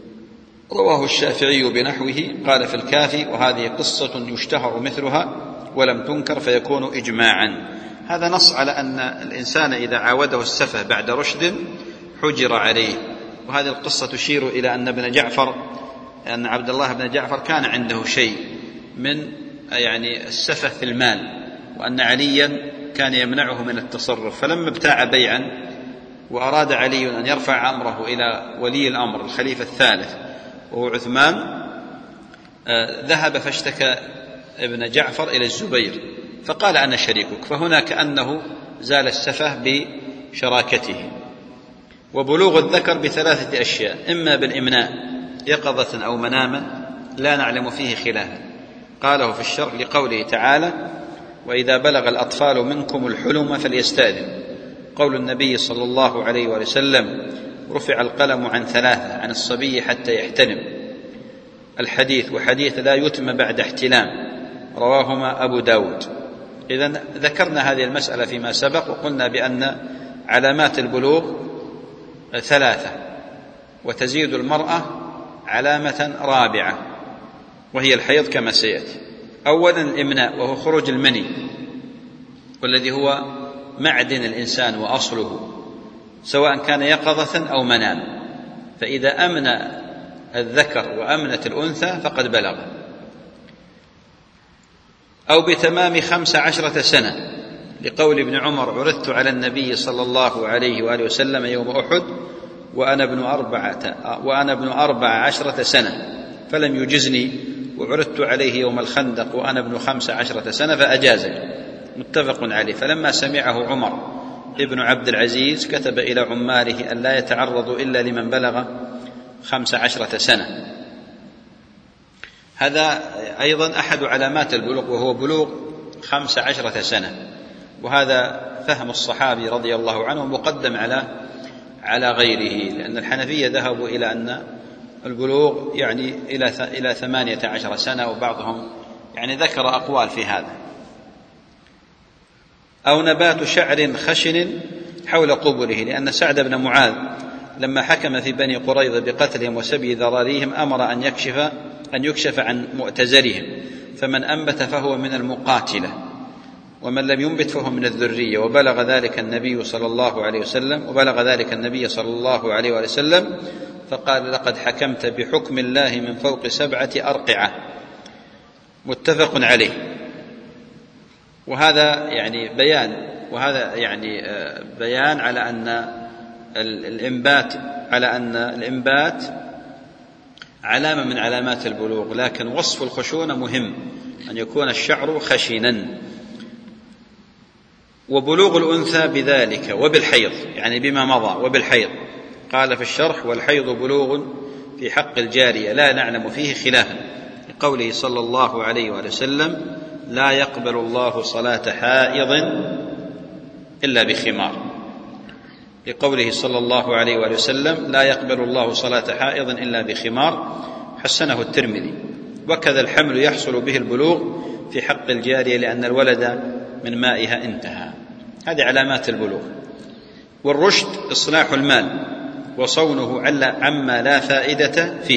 رواه الشافعي بنحوه. قال في الكافي: وهذه قصة يشتهر مثلها ولم تنكر فيكون إجماعا. هذا نص على أن الإنسان إذا عاوده السفه بعد رشد حجر عليه. وهذه القصة تشير إلى أن ابن جعفر أن عبد الله بن جعفر كان عنده شيء من يعني السفه في المال، وأن عليا كان يمنعه من التصرف، فلما ابتاع بيعا وأراد علي أن يرفع أمره إلى ولي الأمر الخليفة الثالث وهو عثمان، ذهب فاشتكى ابن جعفر إلى الزبير فقال: أنا شريكك. فهنا كأنه زال السفه بشراكته. وبلوغ الذكر بثلاثة أشياء: إما بالإمناء يقظة أو مناما لا نعلم فيه خلافا، قاله في الشرع لقوله تعالى: وإذا بلغ الأطفال منكم الحلم فليستأذن. قول النبي صلى الله عليه وسلم: رفع القلم عن ثلاثة، عن الصبي حتى يحتلم. الحديث وحديث لا يتم بعد احتلام، رواهما أبو داود. إذن ذكرنا هذه المسألة فيما سبق، وقلنا بأن علامات البلوغ ثلاثة، وتزيد المرأة علامة رابعة وهي الحيض كما سيأتي. أولا الإمناء، وهو خروج المني، والذي هو معدن الإنسان وأصله، سواء كان يقظة أو منام. فإذا أمن الذكر وأمنت الأنثى فقد بلغ. أو بتمام خمس عشرة سنة، لقول ابن عمر: عرضت على النبي صلى الله عليه وآله وسلم يوم أحد وأنا ابن أربعة, وأنا ابن أربع عشرة سنة فلم يجزني، وعرضت عليه يوم الخندق وأنا ابن خمس عشرة سنة فأجازني. متفق عليه. فلما سمعه عمر ابن عبد العزيز كتب إلى عماله أن لا يتعرضوا إلا لمن بلغ خمس عشرة سنة. هذا أيضا أحد علامات البلوغ، وهو بلوغ خمس عشرة سنة. وهذا فهم الصحابي رضي الله عنه مقدم على على غيره، لأن الحنفية ذهبوا إلى أن البلوغ يعني إلى إلى ثمانية عشر سنة، وبعضهم يعني ذكر أقوال في هذا. أو نبات شعر خشن حول قبله، لأن سعد بن معاذ لما حكم في بني قريظة بقتلهم وسبي ذراريهم أمر أن يكشف أن يكشف عن مؤتزرهم، فمن أنبت فهو من المقاتلة، ومن لم ينبت فهو من الذرية. وبلغ ذلك النبي صلى الله عليه وسلم وبلغ ذلك النبي صلى الله عليه وسلم فقال: لقد حكمت بحكم الله من فوق سبعة أرقعة. متفق عليه. وهذا يعني بيان وهذا يعني بيان على أن الإنبات على أن الإنبات علامة من علامات البلوغ، لكن وصف الخشونة مهم، أن يكون الشعر خشنا. وبلوغ الأنثى بذلك وبالحيض، يعني بما مضى وبالحيض. قال في الشرح: والحيض بلوغ في حق الجارية لا نعلم فيه خلافا، لقوله صلى الله عليه وسلم: لا يقبل الله صلاة حائض إلا بخمار. لقوله صلى الله عليه وسلم: لا يقبل الله صلاة حائض إلا بخمار. حسنه الترمذي. وكذا الحمل يحصل به البلوغ في حق الجارية، لأن الولد من مائها انتهى. هذه علامات البلوغ. والرشد إصلاح المال وصونه عما لا فائدة فيه.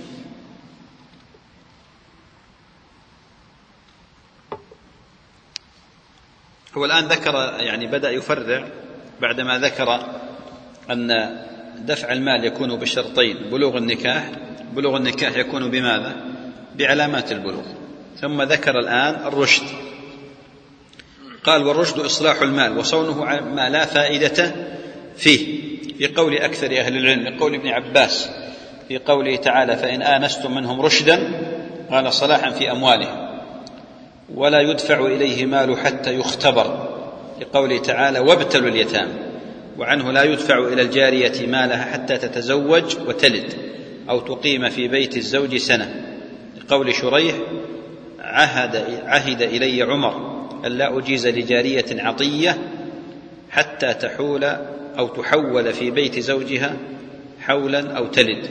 هو الآن ذكر يعني بدأ يفرع بعدما ذكر أن دفع المال يكون بشرطين: بلوغ النكاح بلوغ النكاح يكون بماذا؟ بعلامات البلوغ. ثم ذكر الآن الرشد، قال: والرشد إصلاح المال وصونه ما لا فائدة فيه، في قول أكثر أهل العلم، لقول ابن عباس في قوله تعالى: فإن آنستم منهم رشدا، قال: صلاحا في أموالهم، ولا يدفع إليه مال حتى يختبر، لقوله تعالى: وابتلوا اليتامى. وعنه: لا يدفع إلى الجارية مالها حتى تتزوج وتلد أو تقيم في بيت الزوج سنة، لقول شريح: عهد, عهد إلي عمر ألا أجيز لجارية عطية حتى تحول أو تحول في بيت زوجها حولا أو تلد.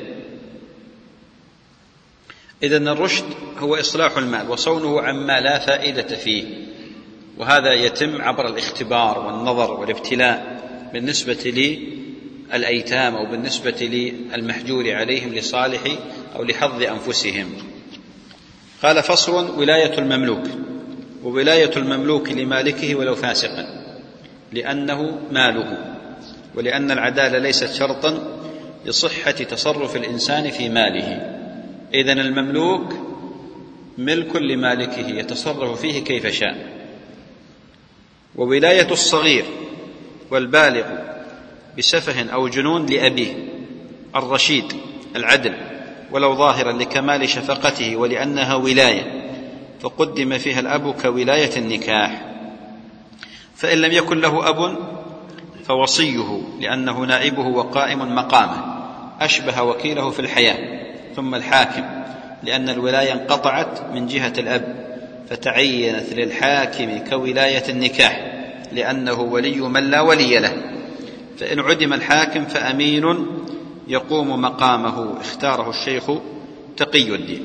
إذن الرشد هو إصلاح المال وصونه عما لا فائدة فيه، وهذا يتم عبر الاختبار والنظر والابتلاء بالنسبة للأيتام أو بالنسبة للمحجور عليهم لصالح أو لحظ أنفسهم. قال: فصل: ولاية المملوك. وولاية المملوك لمالكه ولو فاسقا، لأنه ماله، ولأن العدالة ليست شرطا لصحة تصرف الإنسان في ماله. إذن المملوك ملك لمالكه يتصرف فيه كيف شاء. وولاية الصغير والبالغ بسفه أو جنون لأبيه الرشيد العدل ولو ظاهرا لكمال شفقته ولأنها ولاية فقدم فيها الأب كولاية النكاح. فإن لم يكن له أب فوصيه لأنه نائبه وقائم مقامه أشبه وكيله في الحياة. ثم الحاكم لأن الولاية انقطعت من جهة الأب فتعينت للحاكم كولاية النكاح لأنه ولي من لا ولي له. فإن عدم الحاكم فأمين يقوم مقامه اختاره الشيخ تقي الدين.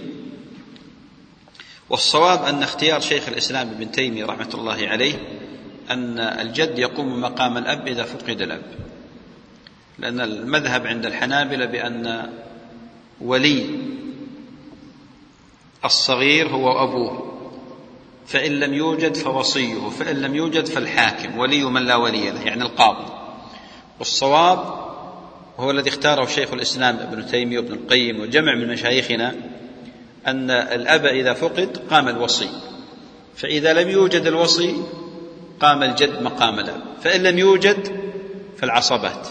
والصواب أن اختيار شيخ الإسلام ابن تيمية رحمة الله عليه أن الجد يقوم مقام الأب إذا فقد الأب، لأن المذهب عند الحنابلة بأن ولي الصغير هو أبوه، فإن لم يوجد فوصيه، فإن لم يوجد فالحاكم ولي من لا ولي له، يعني القاضي. والصواب هو الذي اختاره شيخ الإسلام ابن تيمية وابن القيم وجمع من مشايخنا أن الأب إذا فقد قام الوصي، فإذا لم يوجد الوصي قام الجد مقام الأب، فإن لم يوجد فالعصبات.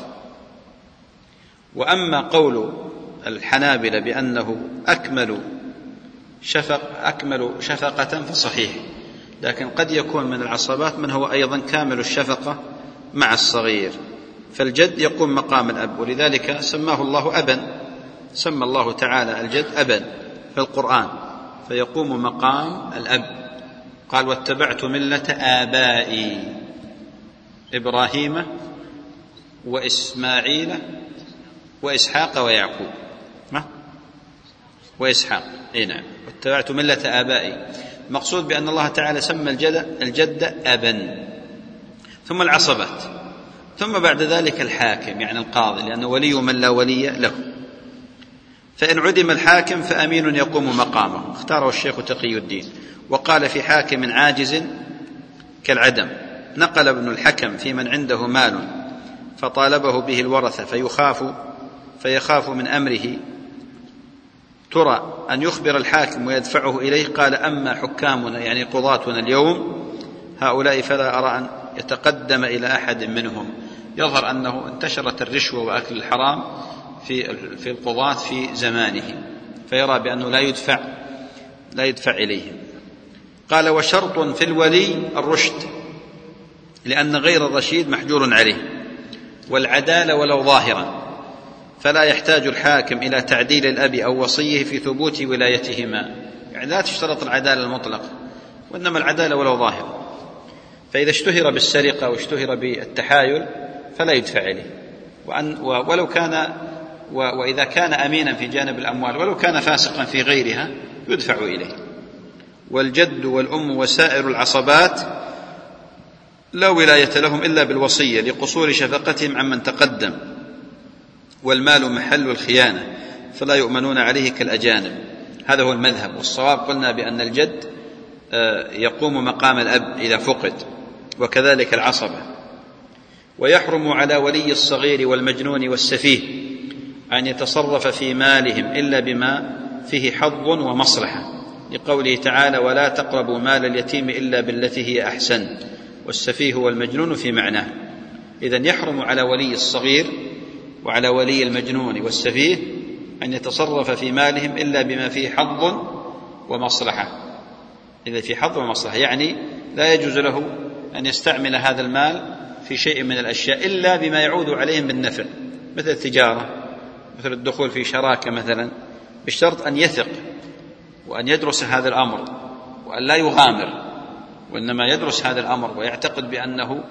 وأما قول الحنابلة بأنه أكمل شفق أكمل شفقة فصحيح، لكن قد يكون من العصبات من هو أيضا كامل الشفقة مع الصغير، فالجد يقوم مقام الأب، ولذلك سماه الله أبا، سمى الله تعالى الجد أبا في القرآن، فيقوم مقام الأب. قال: واتبعت ملة آبائي إبراهيم وإسماعيل وإسحاق ويعقوب. ما؟ وإسحاق، إيه نعم، واتبعت ملة آبائي. مقصود بأن الله تعالى سمى الجد, الجد أبا، ثم العصبات، ثم بعد ذلك الحاكم يعني القاضي، لأنه ولي من لا ولي له. فإن عدم الحاكم فأمين يقوم مقامه اختاره الشيخ تقي الدين. وقال في حاكم عاجز كالعدم. نقل ابن الحكم في من عنده مال فطالبه به الورثة فيخاف فيخاف من أمره ترى أن يخبر الحاكم ويدفعه إليه. قال: أما حكامنا يعني قضاتنا اليوم هؤلاء فلا أرى أن يتقدم إلى أحد منهم. يظهر أنه انتشرت الرشوة وأكل الحرام في في القضاة في زمانه، فيرى بأنه لا يدفع لا يدفع إليهم. قال: وشرط في الولي الرشد، لأن غير الرشيد محجور عليه، والعدالة ولو ظاهرا، فلا يحتاج الحاكم إلى تعديل الأب أو وصيه في ثبوت ولايتهما. يعني لا تشترط العدالة المطلقة، وإنما العدالة ولو ظاهرا. فإذا اشتهر بالسرقة واشتهر بالتحايل فلا يدفع إليه، وأن ولو كان وإذا كان أمينا في جانب الأموال ولو كان فاسقا في غيرها يدفع إليه. والجد والأم وسائر العصبات لا ولاية لهم إلا بالوصية لقصور شفقتهم عمن تقدم، والمال محل الخيانة فلا يؤمنون عليه كالأجانب. هذا هو المذهب. والصواب قلنا بأن الجد يقوم مقام الأب إذا فقد، وكذلك العصبة. ويحرم على ولي الصغير والمجنون والسفيه أن يتصرف في مالهم إلا بما فيه حظ ومصلحة، لقوله تعالى: ولا تقربوا مال اليتيم إلا بالتي هي أحسن، والسفيه والمجنون في معناه. إذن يحرم على ولي الصغير وعلى ولي المجنون والسفيه أن يتصرف في مالهم إلا بما فيه حظ ومصلحة. إذا في حظ ومصلحة يعني لا يجوز له أن يستعمل هذا المال في شيء من الأشياء إلا بما يعود عليهم بالنفع، مثل التجارة، مثل الدخول في شراكة مثلا، بالشرط أن يثق وأن يدرس هذا الأمر وأن لا يغامر، وإنما يدرس هذا الأمر ويعتقد بأنه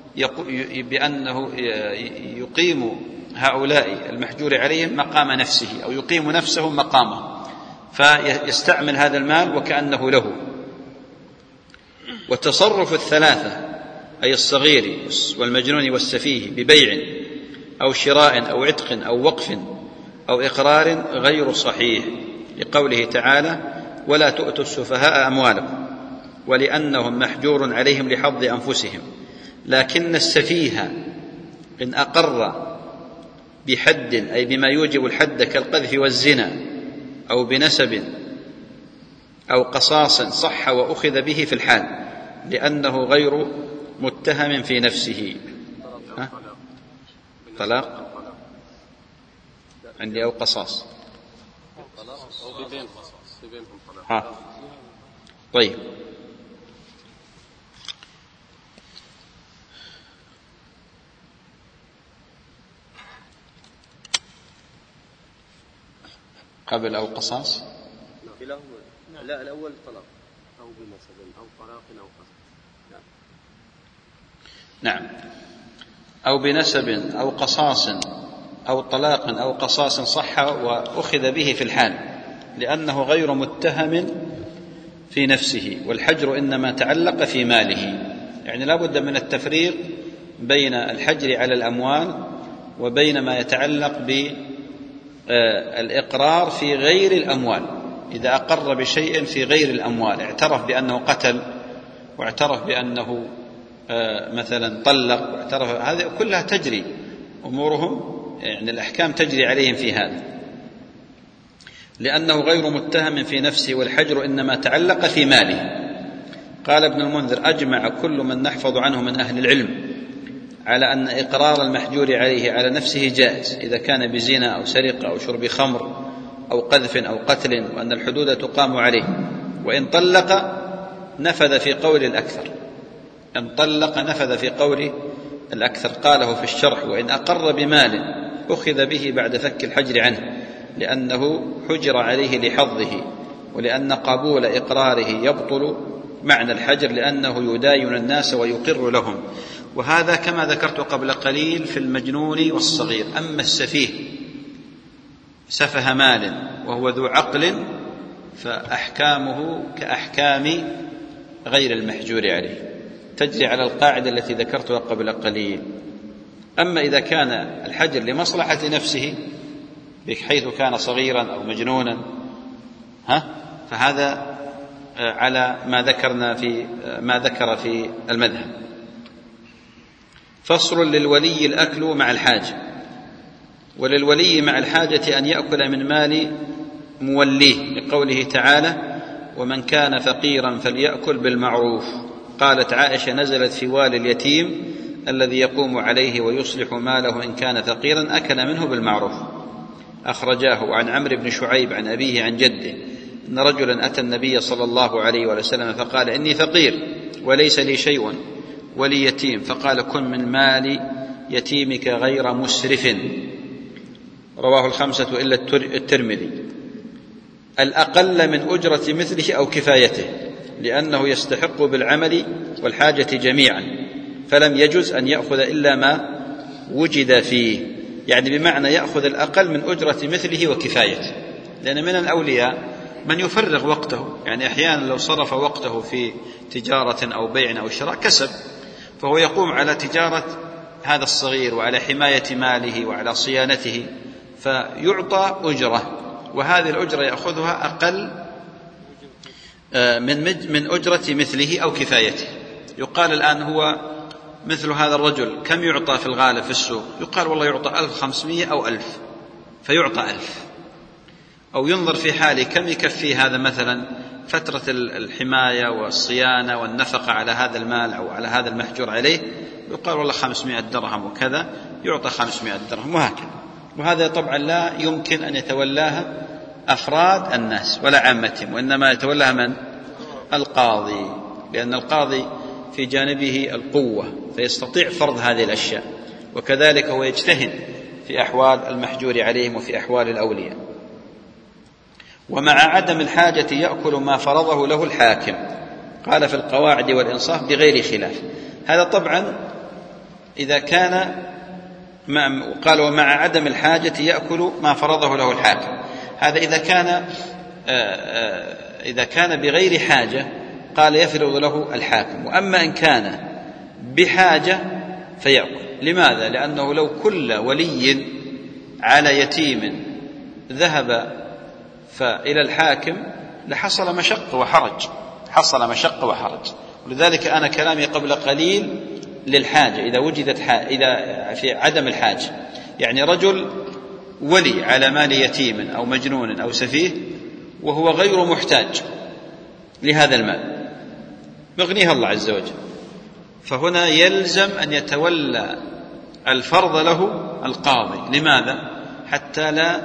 بأنه يقيم هؤلاء المحجور عليهم مقام نفسه أو يقيم نفسه مقامه، فيستعمل هذا المال وكأنه له. والتصرف الثلاثة أي الصغير والمجنون والسفيه ببيع أو شراء أو عتق أو وقف أو إقرار غير صحيح، لقوله تعالى: ولا تؤتوا السفهاء أموالكم، ولأنهم محجور عليهم لحظ أنفسهم. لكن السفيه إن أقر بحد أي بما يوجب الحد كالقذف والزنا أو بنسب أو قصاص صح وأخذ به في الحال، لأنه غير متهم في نفسه. ها؟ طلاق عندي أو قصاص. ها. طيب، قبل أو قصاص. لا، الأول طلاق أو بنسب أو طلاق أو قصاص. نعم، أو بنسب أو قصاص أو طلاق أو قصاص صح وأخذ به في الحال، لأنه غير متهم في نفسه. والحجر إنما تعلق في ماله، يعني لا بد من التفريق بين الحجر على الأموال وبين ما يتعلق بالإقرار في غير الأموال. إذا أقر بشيء في غير الأموال، اعترف بأنه قتل، واعترف بأنه مثلا طلق، واعترف، هذه كلها تجري أمورهم، يعني الأحكام تجري عليهم في هذا، لأنه غير متهم في نفسه. والحجر إنما تعلق في ماله. قال ابن المنذر: أجمع كل من نحفظ عنه من أهل العلم على أن إقرار المحجور عليه على نفسه جائز إذا كان بزنا أو سرقة أو شرب خمر أو قذف أو قتل، وأن الحدود تقام عليه. وإن طلق نفذ في قول الأكثر، إن طلق نفذ في قول الأكثر. قاله في الشرح: وإن أقر بمال أخذ به بعد فك الحجر عنه، لأنه حجر عليه لحظه، ولأن قبول إقراره يبطل معنى الحجر، لأنه يداين الناس ويقر لهم. وهذا كما ذكرت قبل قليل في المجنون والصغير. أما السفيه سفه مال وهو ذو عقل فأحكامه كأحكام غير المحجور عليه، تجري على القاعدة التي ذكرتها قبل قليل. أما إذا كان الحجر لمصلحة نفسه بحيث كان صغيرا أو مجنونا، ها، فهذا على ما ذكرنا في ما ذكر في المذهب. فصل: للولي الأكل مع الحاجة. وللولي مع الحاجة أن يأكل من مال موليه، لقوله تعالى: ومن كان فقيرا فليأكل بالمعروف. قالت عائشة: نزلت في والي اليتيم الذي يقوم عليه ويصلح ماله إن كان فقيرا أكل منه بالمعروف. أخرجاه عن عمرو بن شعيب عن أبيه عن جده أن رجلا أتى النبي صلى الله عليه وسلم فقال: إني فقير وليس لي شيء ولي يتيم. فقال: كن من مال يتيمك غير مسرف. رواه الخمسة إلا الترمذي. الأقل من أجرة مثله أو كفايته، لأنه يستحق بالعمل والحاجة جميعا، فلم يجز أن يأخذ إلا ما وجد فيه، يعني بمعنى يأخذ الأقل من أجرة مثله وكفايته. لأن من الأولياء من يفرغ وقته، يعني أحيانا لو صرف وقته في تجارة أو بيع أو شراء كسب، فهو يقوم على تجارة هذا الصغير وعلى حماية ماله وعلى صيانته، فيعطى أجرة، وهذه الأجرة يأخذها أقل من من أجرة مثله أو كفايته. يقال الآن هو مثل هذا الرجل كم يعطى في الغالب في السوق؟ يقال والله يعطى ألف وخمسمائة أو ألف، فيعطى ألف. أو ينظر في حاله كم يكفي هذا مثلا فترة الحماية والصيانة والنفقة على هذا المال أو على هذا المحجور عليه، يقال والله خمسمائة درهم وكذا، يعطى خمسمائة درهم، وهكذا. وهذا طبعا لا يمكن أن يتولاها أفراد الناس ولا عامتهم، وإنما يتولاها من؟ القاضي، لأن القاضي في جانبه القوة فيستطيع فرض هذه الأشياء، وكذلك هو يجتهد في أحوال المحجور عليهم وفي أحوال الأولياء. ومع عدم الحاجة يأكل ما فرضه له الحاكم. قال في القواعد والإنصاف بغير خلاف. هذا طبعا إذا كان، قال ومع عدم الحاجة يأكل ما فرضه له الحاكم. هذا إذا كان إذا كان بغير حاجة قال يفرض له الحاكم. وأما إن كان بحاجة فيأكل. لماذا؟ لأنه لو كل ولي على يتيم ذهب فإلى الحاكم لحصل مشقة وحرج، حصل مشقة وحرج. ولذلك أنا كلامي قبل قليل للحاجة، إذا وجدت حاجة، إذا في عدم الحاجة، يعني رجل ولي على مال يتيم أو مجنون أو سفيه وهو غير محتاج لهذا المال، يغنيها الله عز وجل، فهنا يلزم أن يتولى الفرض له القاضي. لماذا؟ حتى لا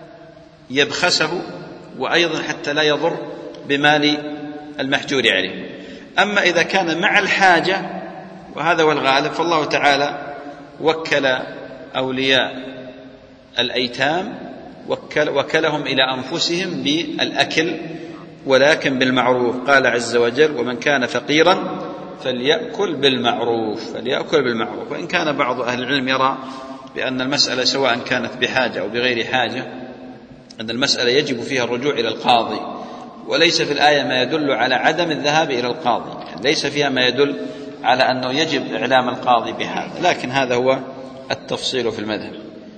يبخسه، وأيضا حتى لا يضر بمال المحجور عليه. أما إذا كان مع الحاجة، وهذا هو الغالب، فالله تعالى وكل أولياء الأيتام وكل وكلهم إلى أنفسهم بالأكل، ولكن بالمعروف. قال عز وجل: ومن كان فقيرا فليأكل بالمعروف، فليأكل بالمعروف. وإن كان بعض أهل العلم يرى بأن المسألة سواء كانت بحاجة أو بغير حاجة، أن المسألة يجب فيها الرجوع إلى القاضي، وليس في الآية ما يدل على عدم الذهاب إلى القاضي، يعني ليس فيها ما يدل على أنه يجب إعلام القاضي بهذا، لكن هذا هو التفصيل في المذهب.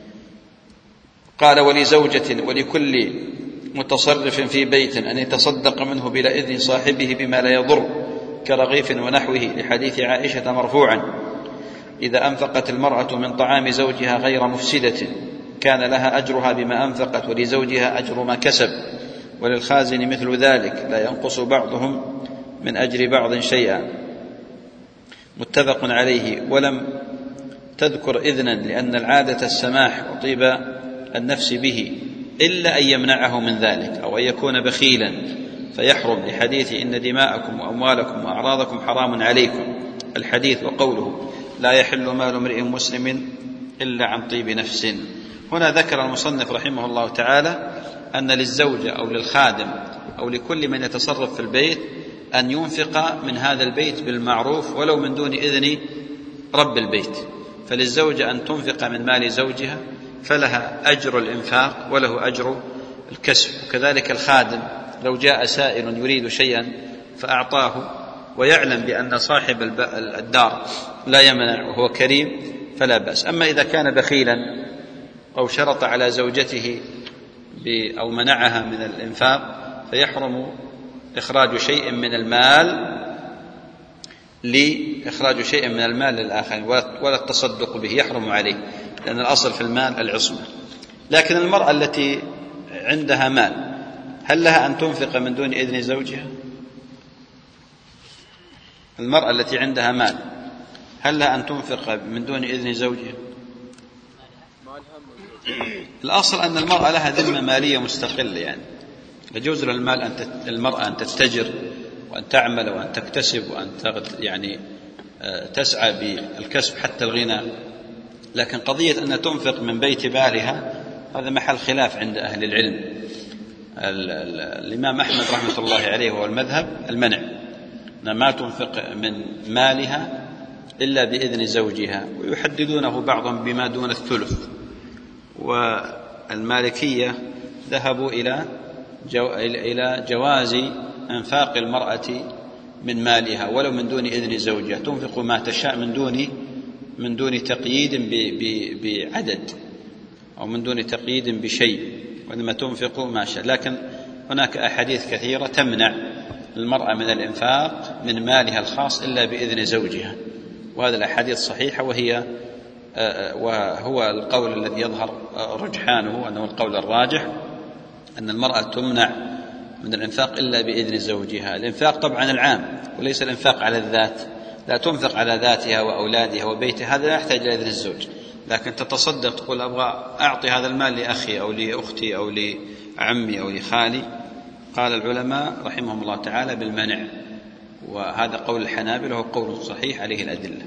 قال: ولزوجة ولكل متصرف في بيت أن يتصدق منه بلا إذن صاحبه بما لا يضر كرغيف ونحوه، لحديث عائشة مرفوعا: إذا أنفقت المرأة من طعام زوجها غير مفسدة كان لها أجرها بما أنفقت ولزوجها أجر ما كسب، وللخازن مثل ذلك، لا ينقص بعضهم من أجر بعض شيئا. متفق عليه. ولم تذكر إذنا لأن العادة السماح وطيب النفس به، إلا أن يمنعه من ذلك أو أن يكون بخيلا فيحرم، لحديث: إن دماءكم وأموالكم وأعراضكم حرام عليكم، الحديث. وقوله: لا يحل مال امرئ مسلم إلا عن طيب نفس. هنا ذكر المصنف رحمه الله تعالى أن للزوجة أو للخادم أو لكل من يتصرف في البيت أن ينفق من هذا البيت بالمعروف ولو من دون إذن رب البيت. فللزوجة أن تنفق من مال زوجها، فلها أجر الإنفاق وله أجر الكسب. وكذلك الخادم لو جاء سائل يريد شيئا فأعطاه ويعلم بأن صاحب الدار لا يمنع وهو كريم فلا بأس. أما إذا كان بخيلا أو شرط على زوجته أو منعها من الإنفاق فيحرم إخراج شيء من المال لإخراج شيء من المال للآخرين ولا التصدق به، يحرم عليه، لأن الأصل في المال العصمة. لكن المرأة التي عندها مال هل لها أن تنفق من دون إذن زوجها؟ المرأة التي عندها مال هل لها أن تنفق من دون إذن زوجها؟ الأصل أن المرأة لها ذمة مالية مستقلة، يعني يجوز للمال أن المرأة أن تتجر وأن تعمل وأن تكتسب وأن يعني تسعى بالكسب حتى الغنى، لكن قضية أن تنفق من بيت بالها هذا محل خلاف عند أهل العلم. الإمام أحمد رحمة الله عليه هو المذهب المنع، ما تنفق من مالها إلا بإذن زوجها، ويحددونه بعضهم بما دون الثلث. والمالكية ذهبوا إلى جو إلى جواز إنفاق المرأة من مالها ولو من دون إذن زوجها، تنفق ما تشاء من دون من دون تقييد بعدد أو من دون تقييد بشيء، وإنما تنفق ما شاء. لكن هناك أحاديث كثيرة تمنع المرأة من الإنفاق من مالها الخاص إلا بإذن زوجها، وهذه الأحاديث صحيحة، وهي وهو القول الذي يظهر رجحانه أنه القول الراجح أن المرأة تمنع من الإنفاق إلا بإذن زوجها. الإنفاق طبعا العام وليس الإنفاق على الذات، لا تنفق على ذاتها وأولادها وبيتها، هذا لا يحتاج إلى إذن الزوج، لكن تتصدق تقول أبغى أعطي هذا المال لأخي أو لأختي أو لعمي أو لخالي. قال العلماء رحمهم الله تعالى بالمنع، وهذا قول الحنابلة وهو قول صحيح عليه الأدلة.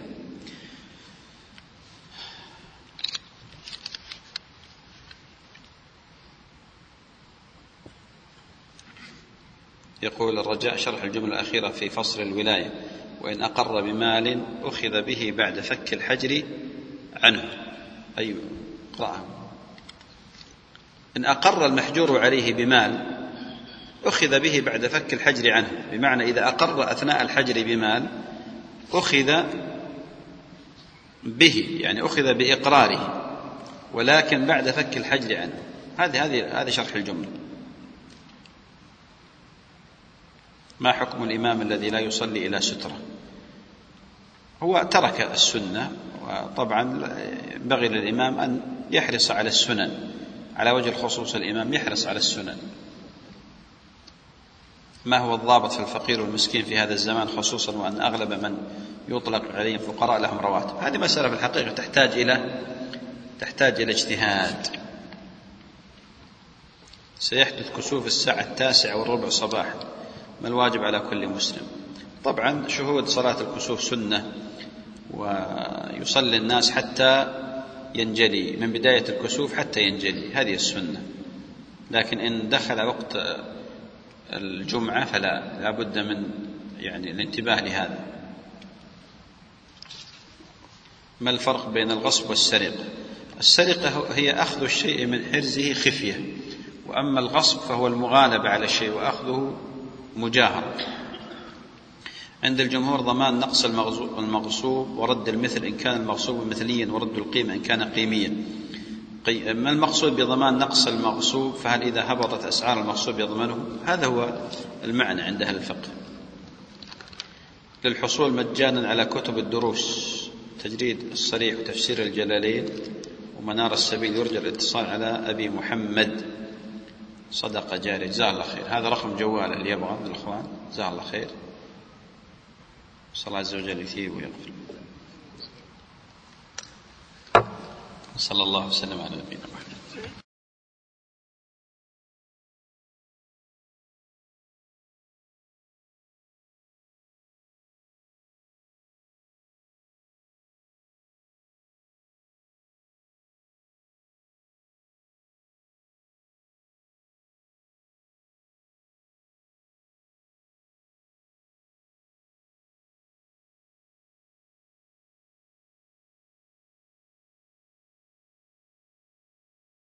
يقول الرجاء شرح الجملة الأخيرة في فصل الولاية: وإن أقر بمال أخذ به بعد فك الحجر عنه. أيوة اقرأها. إن أقر المحجور عليه بمال أخذ به بعد فك الحجر عنه، بمعنى إذا أقر أثناء الحجر بمال أخذ به، يعني أخذ بإقراره، ولكن بعد فك الحجر عنه. هذه هذه هذه شرح الجملة. ما حكم الإمام الذي لا يصلي إلى سترة؟ هو ترك السنة، وطبعا بغي للإمام أن يحرص على السنن، على وجه الخصوص الإمام يحرص على السنن. ما هو الضابط في الفقير والمسكين في هذا الزمان، خصوصا وأن أغلب من يطلق عليهم فقراء لهم رواتب؟ هذه مسألة في الحقيقة تحتاج إلى تحتاج إلى اجتهاد. سيحدث كسوف الساعة التاسعة والربع صباحا، ما الواجب على كل مسلم؟ طبعا شهود صلاة الكسوف سنة، ويصلي الناس حتى ينجلي، من بداية الكسوف حتى ينجلي، هذه السنة. لكن إن دخل وقت الجمعة فلا، لا بد من يعني الانتباه لهذا. ما الفرق بين الغصب والسرقة؟ السرقة هي أخذ الشيء من حرزه خفية، وأما الغصب فهو المغالبة على الشيء وأخذه مجاهرة. عند الجمهور ضمان نقص المغصوب ورد المثل إن كان المغصوب مثليا، ورد القيمة إن كان قيميا. ما المقصود بضمان نقص المغصوب؟ فهل إذا هبطت أسعار المغصوب يضمنه؟ هذا هو المعنى عند أهل الفقه. للحصول مجانا على كتب الدروس تجريد الصريح وتفسير الجلالين ومنار السبيل، يرجى الاتصال على أبي محمد صدقة جاري، جزاه الله خير. هذا رقم جواله اللي يبغى من الأخوان، جزاه الله خير. صلى الله عز وجل يثيب ويغفر. صلى الله وسلم على نبينا محمد.